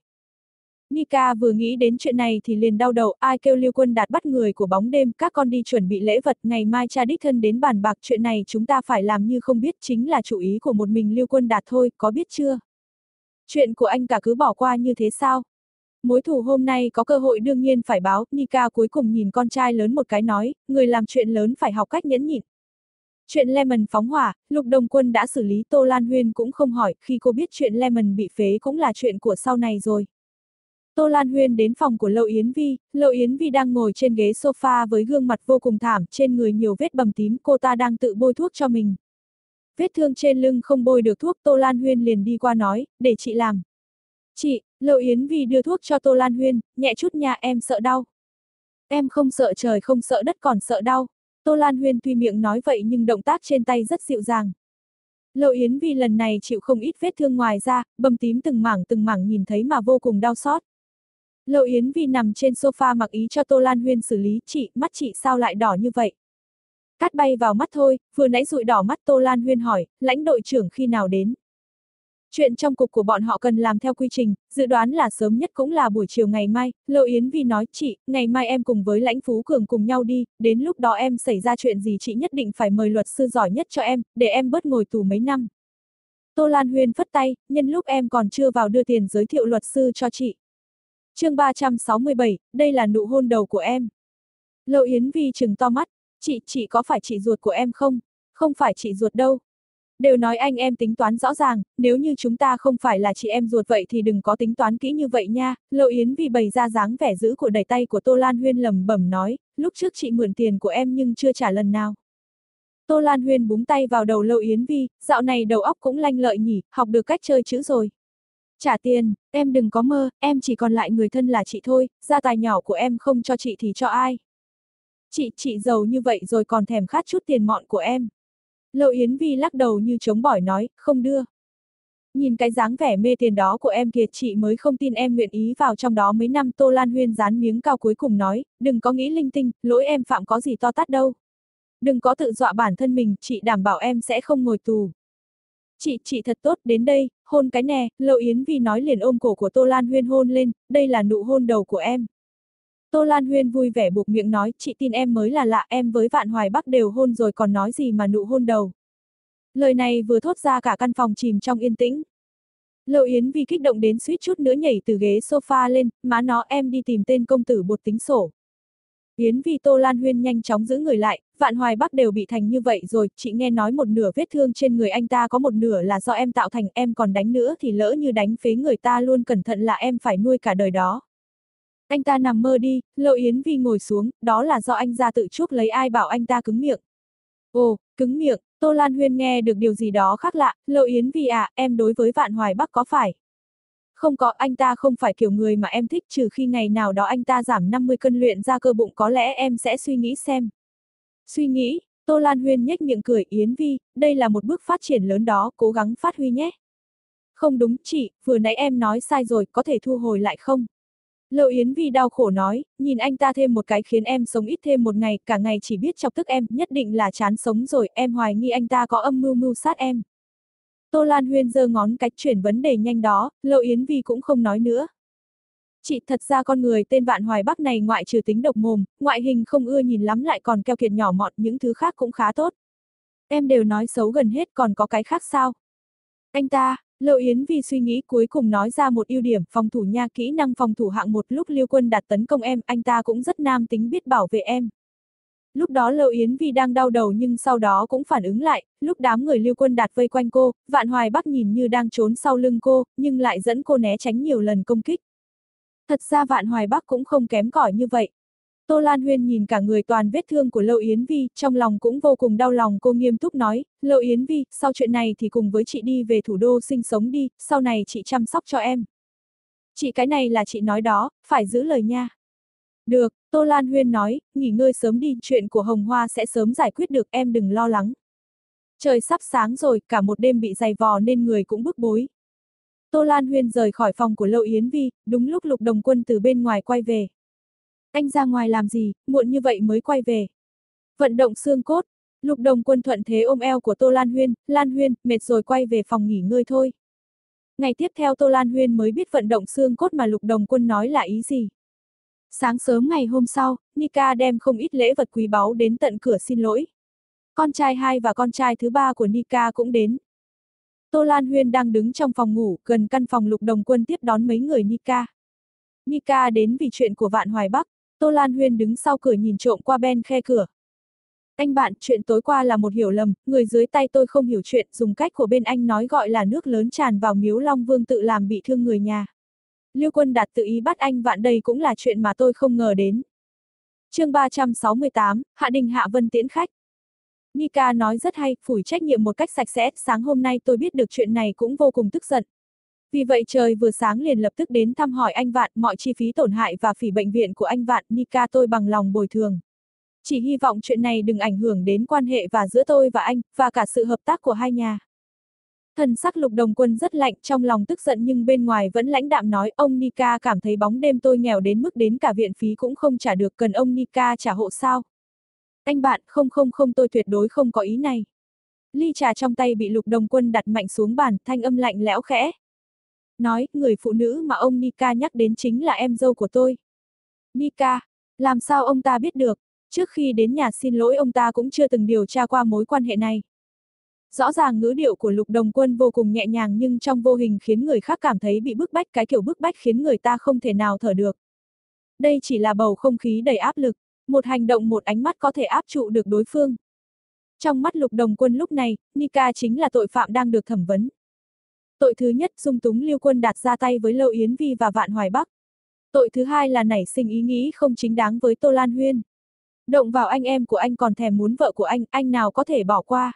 Nika vừa nghĩ đến chuyện này thì liền đau đầu, ai kêu Lưu Quân Đạt bắt người của bóng đêm, các con đi chuẩn bị lễ vật, ngày mai cha đích thân đến bàn bạc, chuyện này chúng ta phải làm như không biết, chính là chủ ý của một mình Lưu Quân Đạt thôi, có biết chưa? Chuyện của anh cả cứ bỏ qua như thế sao? Mối thù hôm nay có cơ hội đương nhiên phải báo, Nika cuối cùng nhìn con trai lớn một cái nói, người làm chuyện lớn phải học cách nhẫn nhịn. Chuyện Lemon phóng hỏa, Lục Đồng Quân đã xử lý, Tô Lan Huyên cũng không hỏi, khi cô biết chuyện Lemon bị phế cũng là chuyện của sau này rồi. Tô Lan Huyên đến phòng của Lâu Yến Vi, Lâu Yến Vi đang ngồi trên ghế sofa với gương mặt vô cùng thảm, trên người nhiều vết bầm tím, cô ta đang tự bôi thuốc cho mình. Vết thương trên lưng không bôi được thuốc, Tô Lan Huyên liền đi qua nói, để chị làm. Chị, Lâu Yến Vi đưa thuốc cho Tô Lan Huyên, nhẹ chút nha, em sợ đau. Em không sợ trời không sợ đất còn sợ đau. Tô Lan Huyên tuy miệng nói vậy nhưng động tác trên tay rất dịu dàng. Lâu Yến Vi lần này chịu không ít vết thương, ngoài ra, bầm tím từng mảng từng mảng nhìn thấy mà vô cùng đau xót. Lâu Yến Vi nằm trên sofa mặc ý cho Tô Lan Huyên xử lý, chị, mắt chị sao lại đỏ như vậy? Cát bay vào mắt thôi, vừa nãy dụi đỏ mắt. Tô Lan Huyên hỏi, lãnh đội trưởng khi nào đến? Chuyện trong cục của bọn họ cần làm theo quy trình, dự đoán là sớm nhất cũng là buổi chiều ngày mai. Lộ Yến Vi nói, chị, ngày mai em cùng với Lãnh Phú Cường cùng nhau đi, đến lúc đó em xảy ra chuyện gì chị nhất định phải mời luật sư giỏi nhất cho em, để em bớt ngồi tù mấy năm. Tô Lan Huyên phất tay, nhân lúc em còn chưa vào đưa tiền giới thiệu luật sư cho chị. Chương ba trăm sáu mươi bảy, đây là nụ hôn đầu của em. Lộ Yến Vi trừng to mắt, chị, chị có phải chị ruột của em không? Không phải chị ruột đâu. Đều nói anh em tính toán rõ ràng, nếu như chúng ta không phải là chị em ruột vậy thì đừng có tính toán kỹ như vậy nha. Lộ Yến Vi bày ra dáng vẻ dữ của đẩy tay của Tô Lan Huyên lẩm bẩm nói, lúc trước chị mượn tiền của em nhưng chưa trả lần nào. Tô Lan Huyên búng tay vào đầu Lộ Yến Vi, dạo này đầu óc cũng lanh lợi nhỉ, học được cách chơi chữ rồi. Trả tiền, em đừng có mơ, em chỉ còn lại người thân là chị thôi, gia tài nhỏ của em không cho chị thì cho ai. Chị, chị giàu như vậy rồi còn thèm khát chút tiền mọn của em. Lộ Yến Vi lắc đầu như chống bỏi nói, không đưa. Nhìn cái dáng vẻ mê tiền đó của em kìa, chị mới không tin em nguyện ý vào trong đó mấy năm. Tô Lan Huyên dán miếng cao cuối cùng nói, đừng có nghĩ linh tinh, lỗi em phạm có gì to tát đâu. Đừng có tự dọa bản thân mình, chị đảm bảo em sẽ không ngồi tù. Chị, chị thật tốt, đến đây, hôn cái nè. Lộ Yến Vi nói liền ôm cổ của Tô Lan Huyên hôn lên, đây là nụ hôn đầu của em. Tô Lan Huyên vui vẻ buộc miệng nói, chị tin em mới là lạ, em với Vạn Hoài Bắc đều hôn rồi còn nói gì mà nụ hôn đầu. Lời này vừa thốt ra cả căn phòng chìm trong yên tĩnh. Lộ Yến Vi kích động đến suýt chút nữa nhảy từ ghế sofa lên, má nó em đi tìm tên công tử bột tính sổ. Yến Vi. Tô Lan Huyên nhanh chóng giữ người lại, Vạn Hoài Bắc đều bị thành như vậy rồi, chị nghe nói một nửa vết thương trên người anh ta có một nửa là do em tạo thành, em còn đánh nữa thì lỡ như đánh phế người ta luôn, cẩn thận là em phải nuôi cả đời đó. Anh ta nằm mơ đi. Lộ Yến Vi ngồi xuống, đó là do anh ra tự chuốc lấy, ai bảo anh ta cứng miệng. Ồ, cứng miệng. Tô Lan Huyên nghe được điều gì đó khác lạ, Lộ Yến Vi à, em đối với Vạn Hoài Bắc có phải? Không có, anh ta không phải kiểu người mà em thích, trừ khi ngày nào đó anh ta giảm năm mươi cân luyện ra cơ bụng có lẽ em sẽ suy nghĩ xem. Suy nghĩ, Tô Lan Huyên nhếch miệng cười, Yến Vi, đây là một bước phát triển lớn đó, cố gắng phát huy nhé. Không đúng, chị, vừa nãy em nói sai rồi, có thể thu hồi lại không? Lộ Yến Vi đau khổ nói, nhìn anh ta thêm một cái khiến em sống ít thêm một ngày, cả ngày chỉ biết chọc tức em, nhất định là chán sống rồi, em hoài nghi anh ta có âm mưu mưu sát em. Tô Lan Huyên giơ ngón cái chuyển vấn đề nhanh đó, Lộ Yến Vi cũng không nói nữa. Chị, thật ra con người tên Vạn Hoài Bắc này ngoại trừ tính độc mồm, ngoại hình không ưa nhìn lắm lại còn keo kiệt nhỏ mọn, những thứ khác cũng khá tốt. Em đều nói xấu gần hết, còn có cái khác sao? Anh ta, Lộ Yến Vi suy nghĩ cuối cùng nói ra một ưu điểm, phòng thủ nha, kỹ năng phòng thủ hạng một, lúc Liêu Quân Đạt tấn công em, anh ta cũng rất nam tính, biết bảo vệ em. Lúc đó Lộ Yến Vi đang đau đầu nhưng sau đó cũng phản ứng lại, lúc đám người Liêu Quân Đạt vây quanh cô, Vạn Hoài Bắc nhìn như đang trốn sau lưng cô, nhưng lại dẫn cô né tránh nhiều lần công kích. Thật ra Vạn Hoài Bắc cũng không kém cỏi như vậy. Tô Lan Huyên nhìn cả người toàn vết thương của Lộ Yến Vi, trong lòng cũng vô cùng đau lòng, cô nghiêm túc nói, Lộ Yến Vi, sau chuyện này thì cùng với chị đi về thủ đô sinh sống đi, sau này chị chăm sóc cho em. Chị, cái này là chị nói đó, phải giữ lời nha. Được, Tô Lan Huyên nói, nghỉ ngơi sớm đi, chuyện của Hồng Hoa sẽ sớm giải quyết được, em đừng lo lắng. Trời sắp sáng rồi, cả một đêm bị giày vò nên người cũng bức bối. Tô Lan Huyên rời khỏi phòng của Lộ Yến Vi, đúng lúc Lục Đồng Quân từ bên ngoài quay về. Anh ra ngoài làm gì, muộn như vậy mới quay về. Vận động xương cốt. Lục Đồng Quân thuận thế ôm eo của Tô Lan Huyên, Lan Huyên, mệt rồi quay về phòng nghỉ ngơi thôi. Ngày tiếp theo Tô Lan Huyên mới biết vận động xương cốt mà Lục Đồng Quân nói là ý gì. Sáng sớm ngày hôm sau, Nika đem không ít lễ vật quý báu đến tận cửa xin lỗi. Con trai hai và con trai thứ ba của Nika cũng đến. Tô Lan Huyên đang đứng trong phòng ngủ, gần căn phòng Lục Đồng Quân tiếp đón mấy người Nika. Nika đến vì chuyện của Vạn Hoài Bắc. Tô Lan Huyên đứng sau cửa nhìn trộm qua bên khe cửa. Anh bạn, chuyện tối qua là một hiểu lầm, người dưới tay tôi không hiểu chuyện, dùng cách của bên anh nói gọi là nước lớn tràn vào miếu Long Vương tự làm bị thương người nhà. Liêu Quân Đạt tự ý bắt anh Vạn, đây cũng là chuyện mà tôi không ngờ đến. Chương ba trăm sáu mươi tám, Hạ Đình Hạ Vân tiễn khách. Nika nói rất hay, phủi trách nhiệm một cách sạch sẽ, sáng hôm nay tôi biết được chuyện này cũng vô cùng tức giận. Vì vậy trời vừa sáng liền lập tức đến thăm hỏi anh Vạn, mọi chi phí tổn hại và phí bệnh viện của anh Vạn, Nika tôi bằng lòng bồi thường. Chỉ hy vọng chuyện này đừng ảnh hưởng đến quan hệ và giữa tôi và anh, và cả sự hợp tác của hai nhà. Thần sắc Lục Đồng Quân rất lạnh, trong lòng tức giận nhưng bên ngoài vẫn lãnh đạm nói, ông Nika cảm thấy bóng đêm tôi nghèo đến mức đến cả viện phí cũng không trả được, cần ông Nika trả hộ sao? Anh Bạn, không không không, tôi tuyệt đối không có ý này. Ly trà trong tay bị Lục Đồng Quân đặt mạnh xuống bàn, thanh âm lạnh lẽo khẽ. Nói, người phụ nữ mà ông Nika nhắc đến chính là em dâu của tôi. Nika, làm sao ông ta biết được? Trước khi đến nhà xin lỗi ông ta cũng chưa từng điều tra qua mối quan hệ này. Rõ ràng ngữ điệu của Lục Đồng Quân vô cùng nhẹ nhàng nhưng trong vô hình khiến người khác cảm thấy bị bức bách, cái kiểu bức bách khiến người ta không thể nào thở được. Đây chỉ là bầu không khí đầy áp lực, một hành động một ánh mắt có thể áp trụ được đối phương. Trong mắt Lục Đồng Quân lúc này, Nika chính là tội phạm đang được thẩm vấn. Tội thứ nhất, dung túng Lưu Quân Đạt ra tay với Lâu Yến Vi và Vạn Hoài Bắc. Tội thứ hai là nảy sinh ý nghĩ không chính đáng với Tô Lan Huyên. Động vào anh em của anh còn thèm muốn vợ của anh, anh nào có thể bỏ qua.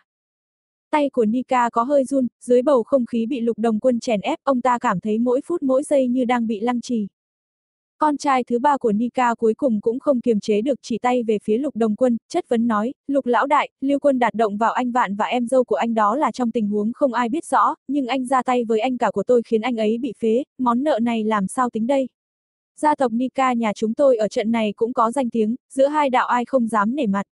Tay của Nika có hơi run, dưới bầu không khí bị Lục Đồng Quân chèn ép, ông ta cảm thấy mỗi phút mỗi giây như đang bị lăng trì. Con trai thứ ba của Nika cuối cùng cũng không kiềm chế được, chỉ tay về phía Lục Đồng Quân, chất vấn nói, Lục lão đại, Lưu Quân Đạt động vào anh Vạn và em dâu của anh đó là trong tình huống không ai biết rõ, nhưng anh ra tay với anh cả của tôi khiến anh ấy bị phế, món nợ này làm sao tính đây? Gia tộc Nika nhà chúng tôi ở trận này cũng có danh tiếng, giữa hai đạo ai không dám nể mặt.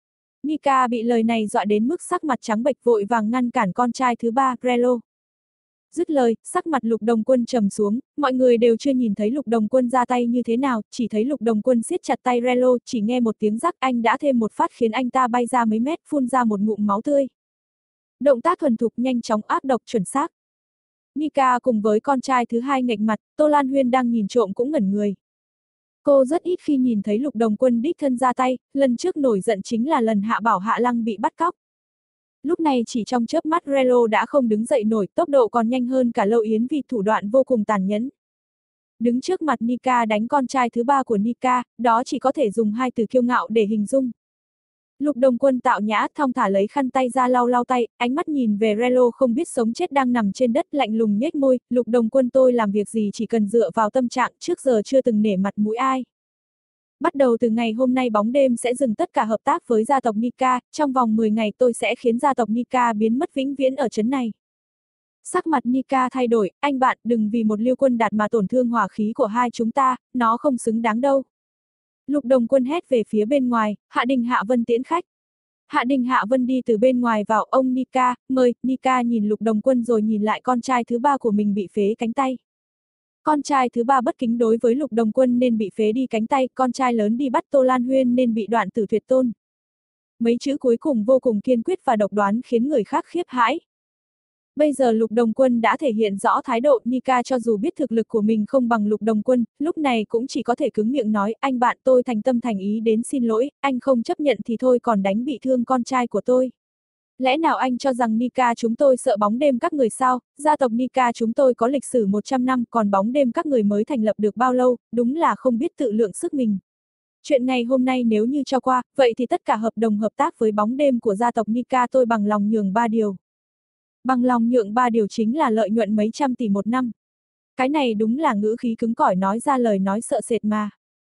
Nika bị lời này dọa đến mức sắc mặt trắng bệch, vội vàng ngăn cản con trai thứ ba, Relo. Dứt lời, sắc mặt Lục Đồng Quân trầm xuống, mọi người đều chưa nhìn thấy Lục Đồng Quân ra tay như thế nào, chỉ thấy Lục Đồng Quân siết chặt tay Relo, chỉ nghe một tiếng rắc, anh đã thêm một phát khiến anh ta bay ra mấy mét, phun ra một ngụm máu tươi. Động tác thuần thục, nhanh chóng, ác độc, chuẩn xác. Nika cùng với con trai thứ hai nghệch mặt, Tô Lan Huyên đang nhìn trộm cũng ngẩn người. Cô rất ít khi nhìn thấy Lục Đồng Quân đích thân ra tay, lần trước nổi giận chính là lần Hạ Bảo Hạ Lăng bị bắt cóc. Lúc này chỉ trong chớp mắt Relo đã không đứng dậy nổi, tốc độ còn nhanh hơn cả Lâu Yến vì thủ đoạn vô cùng tàn nhẫn. Đứng trước mặt Nika đánh con trai thứ ba của Nika, đó chỉ có thể dùng hai từ kiêu ngạo để hình dung. Lục Đồng Quân tạo nhã, thong thả lấy khăn tay ra lau lau tay, ánh mắt nhìn về Relo không biết sống chết đang nằm trên đất, lạnh lùng nhếch môi, Lục Đồng Quân tôi làm việc gì chỉ cần dựa vào tâm trạng, trước giờ chưa từng nể mặt mũi ai. Bắt đầu từ ngày hôm nay bóng đêm sẽ dừng tất cả hợp tác với gia tộc Nika, trong vòng mười ngày tôi sẽ khiến gia tộc Nika biến mất vĩnh viễn ở trấn này. Sắc mặt Nika thay đổi, anh bạn đừng vì một Lưu Quân Đạt mà tổn thương hòa khí của hai chúng ta, nó không xứng đáng đâu. Lục Đồng Quân hét về phía bên ngoài, Hạ Đình Hạ Vân tiễn khách. Hạ Đình Hạ Vân đi từ bên ngoài vào, ông Nika, mời, Nika nhìn Lục Đồng Quân rồi nhìn lại con trai thứ ba của mình bị phế cánh tay. Con trai thứ ba bất kính đối với Lục Đồng Quân nên bị phế đi cánh tay, con trai lớn đi bắt Tô Lan Huyên nên bị đoạn tử tuyệt tôn. Mấy chữ cuối cùng vô cùng kiên quyết và độc đoán khiến người khác khiếp hãi. Bây giờ Lục Đồng Quân đã thể hiện rõ thái độ, Nika cho dù biết thực lực của mình không bằng Lục Đồng Quân, lúc này cũng chỉ có thể cứng miệng nói, anh bạn tôi thành tâm thành ý đến xin lỗi, anh không chấp nhận thì thôi còn đánh bị thương con trai của tôi. Lẽ nào anh cho rằng Nika chúng tôi sợ bóng đêm các người sao, gia tộc Nika chúng tôi có lịch sử một trăm năm còn bóng đêm các người mới thành lập được bao lâu, đúng là không biết tự lượng sức mình. Chuyện ngày hôm nay nếu như cho qua, vậy thì tất cả hợp đồng hợp tác với bóng đêm của gia tộc Nika tôi bằng lòng nhường ba điều. Bằng lòng nhượng ba điều chính là lợi nhuận mấy trăm tỷ một năm. Cái này đúng là ngữ khí cứng cỏi nói ra lời nói sợ sệt mà.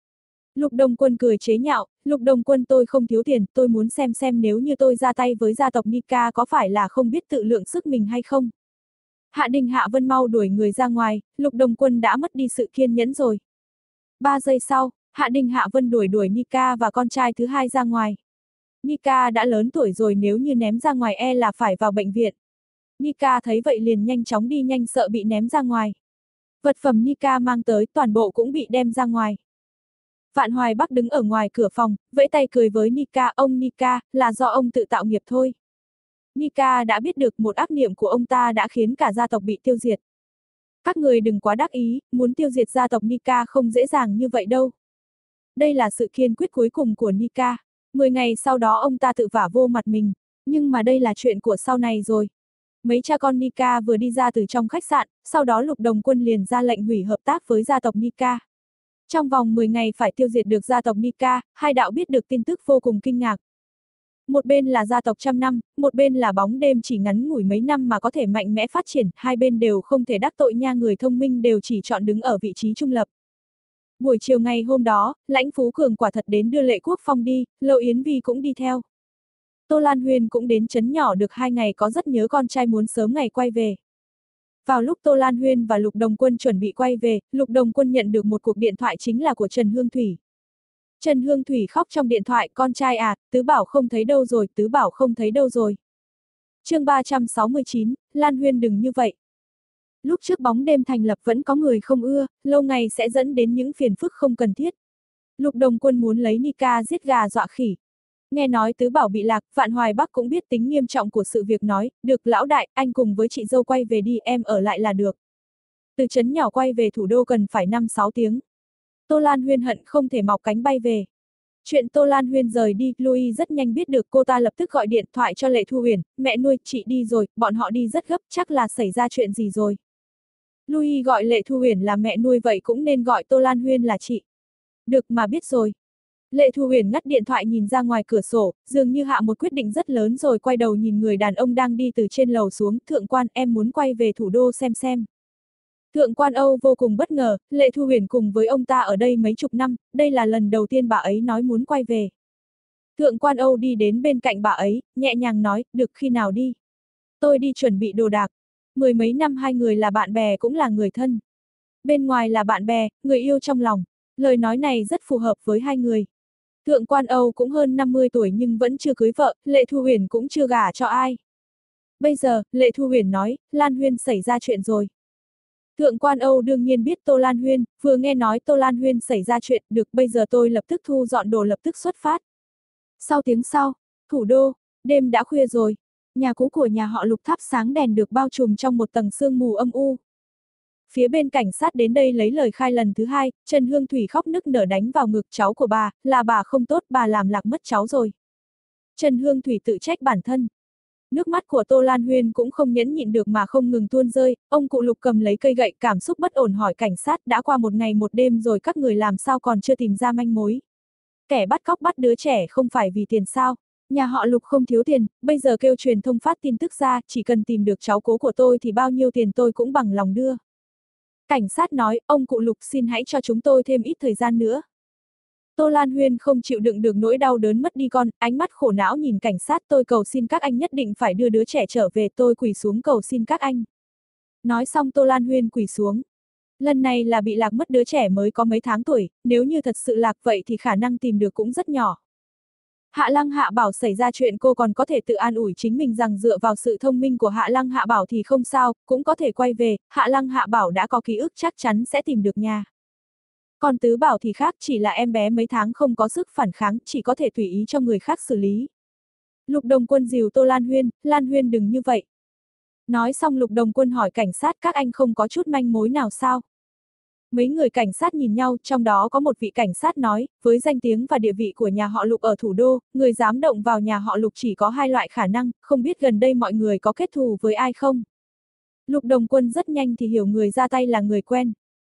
Lục Đồng Quân cười chế nhạo, Lục Đồng Quân tôi không thiếu tiền, tôi muốn xem xem nếu như tôi ra tay với gia tộc Nika có phải là không biết tự lượng sức mình hay không. Hạ Đình Hạ Vân mau đuổi người ra ngoài, Lục Đồng Quân đã mất đi sự kiên nhẫn rồi. Ba giây sau, Hạ Đình Hạ Vân đuổi đuổi Nika và con trai thứ hai ra ngoài. Nika đã lớn tuổi rồi nếu như ném ra ngoài e là phải vào bệnh viện. Nika thấy vậy liền nhanh chóng đi nhanh sợ bị ném ra ngoài. Vật phẩm Nika mang tới toàn bộ cũng bị đem ra ngoài. Vạn Hoài Bắc đứng ở ngoài cửa phòng, vẫy tay cười với Nika, ông Nika, là do ông tự tạo nghiệp thôi. Nika đã biết được một ác niệm của ông ta đã khiến cả gia tộc bị tiêu diệt. Các người đừng quá đắc ý, muốn tiêu diệt gia tộc Nika không dễ dàng như vậy đâu. Đây là sự kiên quyết cuối cùng của Nika. Mười ngày sau đó ông ta tự vả vô mặt mình, nhưng mà đây là chuyện của sau này rồi. Mấy cha con Nika vừa đi ra từ trong khách sạn, sau đó Lục Đồng Quân liền ra lệnh hủy hợp tác với gia tộc Nika. Trong vòng mười ngày phải tiêu diệt được gia tộc Nika, hai đạo biết được tin tức vô cùng kinh ngạc. Một bên là gia tộc trăm năm, một bên là bóng đêm chỉ ngắn ngủi mấy năm mà có thể mạnh mẽ phát triển, hai bên đều không thể đắc tội nha, người thông minh đều chỉ chọn đứng ở vị trí trung lập. Buổi chiều ngày hôm đó, Lãnh Phú Cường quả thật đến đưa Lệ Quốc Phong đi, Lâu Yến Vi cũng đi theo. Tô Lan Huyên cũng đến trấn nhỏ được hai ngày, có rất nhớ con trai muốn sớm ngày quay về. Vào lúc Tô Lan Huyên và Lục Đồng Quân chuẩn bị quay về, Lục Đồng Quân nhận được một cuộc điện thoại chính là của Trần Hương Thủy. Trần Hương Thủy khóc trong điện thoại, con trai à, Tứ Bảo không thấy đâu rồi, Tứ Bảo không thấy đâu rồi. Chương ba trăm sáu mươi chín, Lan Huyên đừng như vậy. Lúc trước bóng đêm thành lập vẫn có người không ưa, lâu ngày sẽ dẫn đến những phiền phức không cần thiết. Lục Đồng Quân muốn lấy Nika giết gà dọa khỉ. Nghe nói tứ bảo bị lạc, Vạn Hoài Bắc cũng biết tính nghiêm trọng của sự việc nói, được lão đại, anh cùng với chị dâu quay về đi, em ở lại là được. Từ trấn nhỏ quay về thủ đô cần phải năm sáu tiếng. Tô Lan Huyên hận không thể mọc cánh bay về. Chuyện Tô Lan Huyên rời đi, Louis rất nhanh biết được, cô ta lập tức gọi điện thoại cho Lệ Thu Huyền, mẹ nuôi, chị đi rồi, bọn họ đi rất gấp, chắc là xảy ra chuyện gì rồi. Louis gọi Lệ Thu Huyền là mẹ nuôi vậy cũng nên gọi Tô Lan Huyên là chị. Được mà biết rồi. Lệ Thu Huyền ngắt điện thoại nhìn ra ngoài cửa sổ, dường như hạ một quyết định rất lớn rồi quay đầu nhìn người đàn ông đang đi từ trên lầu xuống, thượng quan em muốn quay về thủ đô xem xem. Thượng quan Âu vô cùng bất ngờ, Lệ Thu Huyền cùng với ông ta ở đây mấy chục năm, đây là lần đầu tiên bà ấy nói muốn quay về. Thượng quan Âu đi đến bên cạnh bà ấy, nhẹ nhàng nói, được khi nào đi. Tôi đi chuẩn bị đồ đạc. Mười mấy năm hai người là bạn bè cũng là người thân. Bên ngoài là bạn bè, người yêu trong lòng. Lời nói này rất phù hợp với hai người. Thượng quan Âu cũng hơn năm mươi tuổi nhưng vẫn chưa cưới vợ, Lệ Thu Huyền cũng chưa gả cho ai. Bây giờ, Lệ Thu Huyền nói, Lan Huyên xảy ra chuyện rồi. Thượng quan Âu đương nhiên biết Tô Lan Huyên, vừa nghe nói Tô Lan Huyên xảy ra chuyện, được bây giờ tôi lập tức thu dọn đồ lập tức xuất phát. Sau tiếng sau, thủ đô, đêm đã khuya rồi. Nhà cũ của nhà họ Lục thắp sáng đèn được bao trùm trong một tầng sương mù âm u. Phía bên cảnh sát đến đây lấy lời khai lần thứ hai, Trần Hương Thủy khóc nức nở đánh vào ngực cháu của bà, là bà không tốt, bà làm lạc mất cháu rồi. Trần Hương Thủy tự trách bản thân. Nước mắt của Tô Lan Huyên cũng không nhẫn nhịn được mà không ngừng tuôn rơi, ông cụ Lục cầm lấy cây gậy cảm xúc bất ổn hỏi cảnh sát đã qua một ngày một đêm rồi các người làm sao còn chưa tìm ra manh mối. Kẻ bắt cóc bắt đứa trẻ không phải vì tiền sao, nhà họ Lục không thiếu tiền, bây giờ kêu truyền thông phát tin tức ra, chỉ cần tìm được cháu cố của tôi thì bao nhiêu tiền tôi cũng bằng lòng đưa. Cảnh sát nói, ông cụ Lục xin hãy cho chúng tôi thêm ít thời gian nữa. Tô Lan Huyên không chịu đựng được nỗi đau đớn mất đi con, ánh mắt khổ não nhìn cảnh sát, tôi cầu xin các anh nhất định phải đưa đứa trẻ trở về, tôi quỳ xuống cầu xin các anh. Nói xong Tô Lan Huyên quỳ xuống. Lần này là bị lạc mất đứa trẻ mới có mấy tháng tuổi, nếu như thật sự lạc vậy thì khả năng tìm được cũng rất nhỏ. Hạ Lăng Hạ Bảo xảy ra chuyện cô còn có thể tự an ủi chính mình rằng dựa vào sự thông minh của Hạ Lăng Hạ Bảo thì không sao, cũng có thể quay về, Hạ Lăng Hạ Bảo đã có ký ức chắc chắn sẽ tìm được nhà. Còn Tứ Bảo thì khác, chỉ là em bé mấy tháng không có sức phản kháng, chỉ có thể tùy ý cho người khác xử lý. Lục Đồng Quân dìu Tô Lan Huyên, Lan Huyên đừng như vậy. Nói xong Lục Đồng Quân hỏi cảnh sát các anh không có chút manh mối nào sao? Mấy người cảnh sát nhìn nhau, trong đó có một vị cảnh sát nói, với danh tiếng và địa vị của nhà họ Lục ở thủ đô, người dám động vào nhà họ Lục chỉ có hai loại khả năng, không biết gần đây mọi người có kết thù với ai không? Lục Đồng Quân rất nhanh thì hiểu người ra tay là người quen.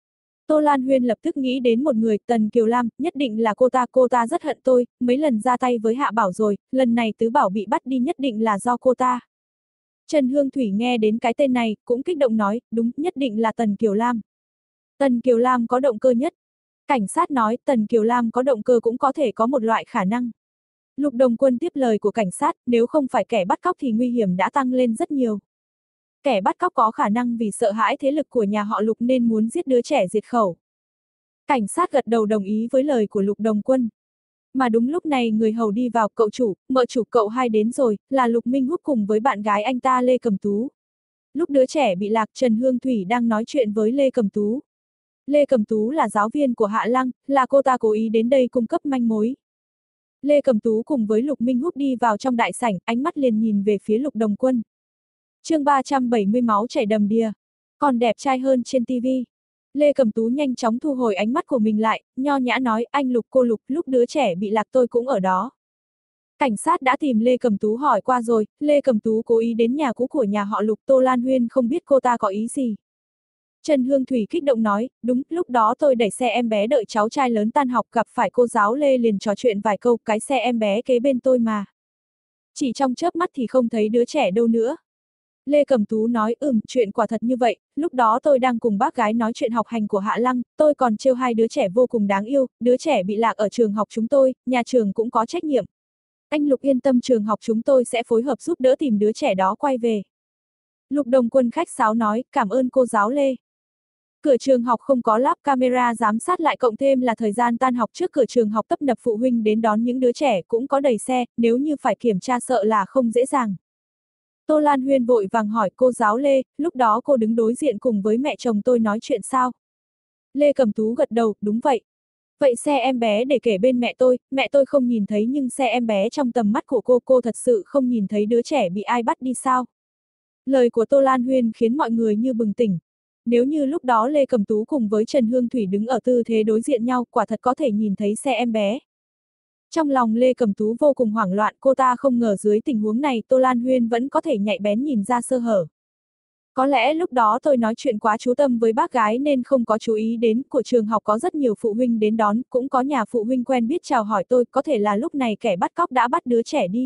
Tô Lan Huyên lập tức nghĩ đến một người, Tần Kiều Lam, nhất định là cô ta, cô ta rất hận tôi, mấy lần ra tay với Hạ Bảo rồi, lần này Tứ Bảo bị bắt đi nhất định là do cô ta. Trần Hương Thủy nghe đến cái tên này, cũng kích động nói, đúng, nhất định là Tần Kiều Lam. Tần Kiều Lam có động cơ nhất. Cảnh sát nói, Tần Kiều Lam có động cơ cũng có thể có một loại khả năng. Lục Đồng Quân tiếp lời của cảnh sát, nếu không phải kẻ bắt cóc thì nguy hiểm đã tăng lên rất nhiều. Kẻ bắt cóc có khả năng vì sợ hãi thế lực của nhà họ Lục nên muốn giết đứa trẻ diệt khẩu. Cảnh sát gật đầu đồng ý với lời của Lục Đồng Quân. Mà đúng lúc này người hầu đi vào, cậu chủ, mợ chủ cậu hai đến rồi, là Lục Minh Húc cùng với bạn gái anh ta Lê Cầm Tú. Lúc đứa trẻ bị lạc, Trần Hương Thủy đang nói chuyện với Lê Cầm Tú. Lê Cầm Tú là giáo viên của Hạ Lăng, là cô ta cố ý đến đây cung cấp manh mối. Lê Cầm Tú cùng với Lục Minh Húc đi vào trong đại sảnh, ánh mắt liền nhìn về phía Lục Đồng Quân. Chương ba trăm bảy mươi máu chảy đầm đìa. Còn đẹp trai hơn trên tivi. Lê Cầm Tú nhanh chóng thu hồi ánh mắt của mình lại, nho nhã nói, anh Lục cô Lục, lúc đứa trẻ bị lạc tôi cũng ở đó. Cảnh sát đã tìm Lê Cầm Tú hỏi qua rồi, Lê Cầm Tú cố ý đến nhà cũ của nhà họ Lục, Tô Lan Huyên không biết cô ta có ý gì. Trần Hương Thủy kích động nói, đúng, lúc đó tôi đẩy xe em bé đợi cháu trai lớn tan học gặp phải cô giáo Lê liền trò chuyện vài câu, cái xe em bé kế bên tôi mà. Chỉ trong chớp mắt thì không thấy đứa trẻ đâu nữa. Lê Cầm Tú nói, ừm, chuyện quả thật như vậy, lúc đó tôi đang cùng bác gái nói chuyện học hành của Hạ Lăng, tôi còn trêu hai đứa trẻ vô cùng đáng yêu, đứa trẻ bị lạc ở trường học chúng tôi, nhà trường cũng có trách nhiệm. Anh Lục yên tâm, trường học chúng tôi sẽ phối hợp giúp đỡ tìm đứa trẻ đó quay về. Lục Đồng Quân khách sáo nói, cảm ơn cô giáo Lê. Cửa trường học không có lắp camera giám sát lại cộng thêm là thời gian tan học trước cửa trường học tấp nập phụ huynh đến đón những đứa trẻ cũng có đầy xe, nếu như phải kiểm tra sợ là không dễ dàng. Tô Lan Huyên vội vàng hỏi cô giáo Lê, lúc đó cô đứng đối diện cùng với mẹ chồng tôi nói chuyện sao? Lê Cẩm Tú gật đầu, đúng vậy. Vậy xe em bé để kể bên mẹ tôi, mẹ tôi không nhìn thấy nhưng xe em bé trong tầm mắt của cô, cô thật sự không nhìn thấy đứa trẻ bị ai bắt đi sao? Lời của Tô Lan Huyên khiến mọi người như bừng tỉnh. Nếu như lúc đó Lê Cẩm Tú cùng với Trần Hương Thủy đứng ở tư thế đối diện nhau, quả thật có thể nhìn thấy xe em bé. Trong lòng Lê Cẩm Tú vô cùng hoảng loạn, cô ta không ngờ dưới tình huống này Tô Lan Huyên vẫn có thể nhạy bén nhìn ra sơ hở. Có lẽ lúc đó tôi nói chuyện quá chú tâm với bác gái nên không có chú ý đến, của trường học có rất nhiều phụ huynh đến đón, cũng có nhà phụ huynh quen biết chào hỏi tôi, có thể là lúc này kẻ bắt cóc đã bắt đứa trẻ đi.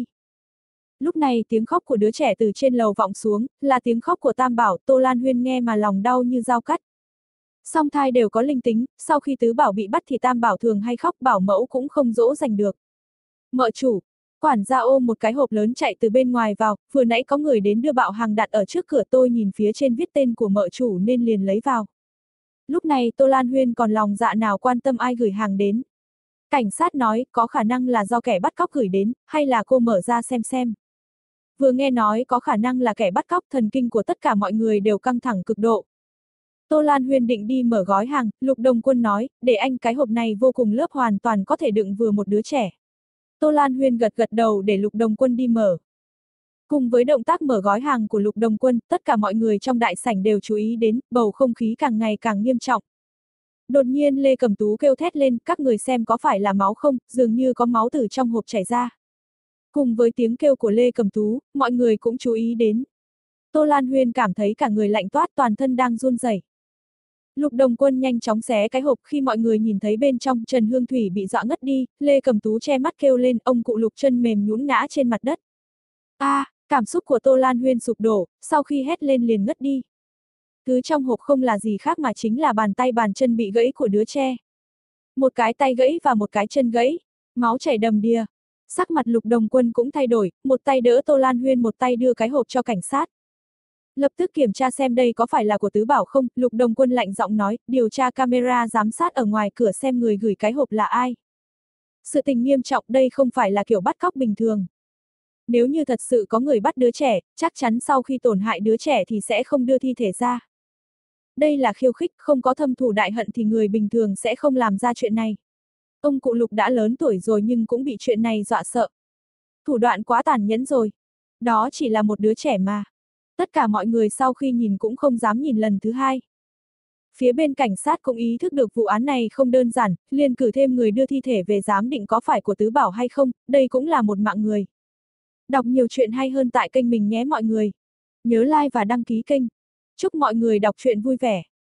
Lúc này tiếng khóc của đứa trẻ từ trên lầu vọng xuống, là tiếng khóc của Tam Bảo, Tô Lan Huyên nghe mà lòng đau như dao cắt. Song thai đều có linh tính, sau khi Tứ Bảo bị bắt thì Tam Bảo thường hay khóc, bảo mẫu cũng không dỗ dành được. Mợ chủ, quản gia ôm một cái hộp lớn chạy từ bên ngoài vào, vừa nãy có người đến đưa bạo hàng đặt ở trước cửa, tôi nhìn phía trên viết tên của mợ chủ nên liền lấy vào. Lúc này Tô Lan Huyên còn lòng dạ nào quan tâm ai gửi hàng đến. Cảnh sát nói có khả năng là do kẻ bắt cóc gửi đến, hay là cô mở ra xem xem. Vừa nghe nói có khả năng là kẻ bắt cóc, thần kinh của tất cả mọi người đều căng thẳng cực độ. Tô Lan Huyên định đi mở gói hàng, Lục Đồng Quân nói, để anh, cái hộp này vô cùng lớp, hoàn toàn có thể đựng vừa một đứa trẻ. Tô Lan Huyên gật gật đầu để Lục Đồng Quân đi mở. Cùng với động tác mở gói hàng của Lục Đồng Quân, tất cả mọi người trong đại sảnh đều chú ý đến, bầu không khí càng ngày càng nghiêm trọng. Đột nhiên Lê Cẩm Tú kêu thét lên, các người xem có phải là máu không, dường như có máu từ trong hộp chảy ra. Cùng với tiếng kêu của Lê Cẩm Tú, mọi người cũng chú ý đến. Tô Lan Huyên cảm thấy cả người lạnh toát, toàn thân đang run rẩy. Lục Đồng Quân nhanh chóng xé cái hộp, khi mọi người nhìn thấy bên trong, Trần Hương Thủy bị dọa ngất đi, Lê Cẩm Tú che mắt kêu lên, ông cụ Lục chân mềm nhũn ngã trên mặt đất. A, à, cảm xúc của Tô Lan Huyên sụp đổ, sau khi hét lên liền ngất đi. Thứ trong hộp không là gì khác mà chính là bàn tay bàn chân bị gãy của đứa trẻ. Một cái tay gãy và một cái chân gãy, máu chảy đầm đìa. Sắc mặt Lục Đồng Quân cũng thay đổi, một tay đỡ Tô Lan Huyên, một tay đưa cái hộp cho cảnh sát. Lập tức kiểm tra xem đây có phải là của Tứ Bảo không, Lục Đồng Quân lạnh giọng nói, điều tra camera giám sát ở ngoài cửa xem người gửi cái hộp là ai. Sự tình nghiêm trọng, đây không phải là kiểu bắt cóc bình thường. Nếu như thật sự có người bắt đứa trẻ, chắc chắn sau khi tổn hại đứa trẻ thì sẽ không đưa thi thể ra. Đây là khiêu khích, không có thâm thù đại hận thì người bình thường sẽ không làm ra chuyện này. Ông cụ Lục đã lớn tuổi rồi nhưng cũng bị chuyện này dọa sợ. Thủ đoạn quá tàn nhẫn rồi. Đó chỉ là một đứa trẻ mà. Tất cả mọi người sau khi nhìn cũng không dám nhìn lần thứ hai. Phía bên cảnh sát cũng ý thức được vụ án này không đơn giản, liền cử thêm người đưa thi thể về giám định có phải của Tứ Bảo hay không, đây cũng là một mạng người. Đọc nhiều chuyện hay hơn tại kênh mình nhé mọi người. Nhớ like và đăng ký kênh. Chúc mọi người đọc truyện vui vẻ.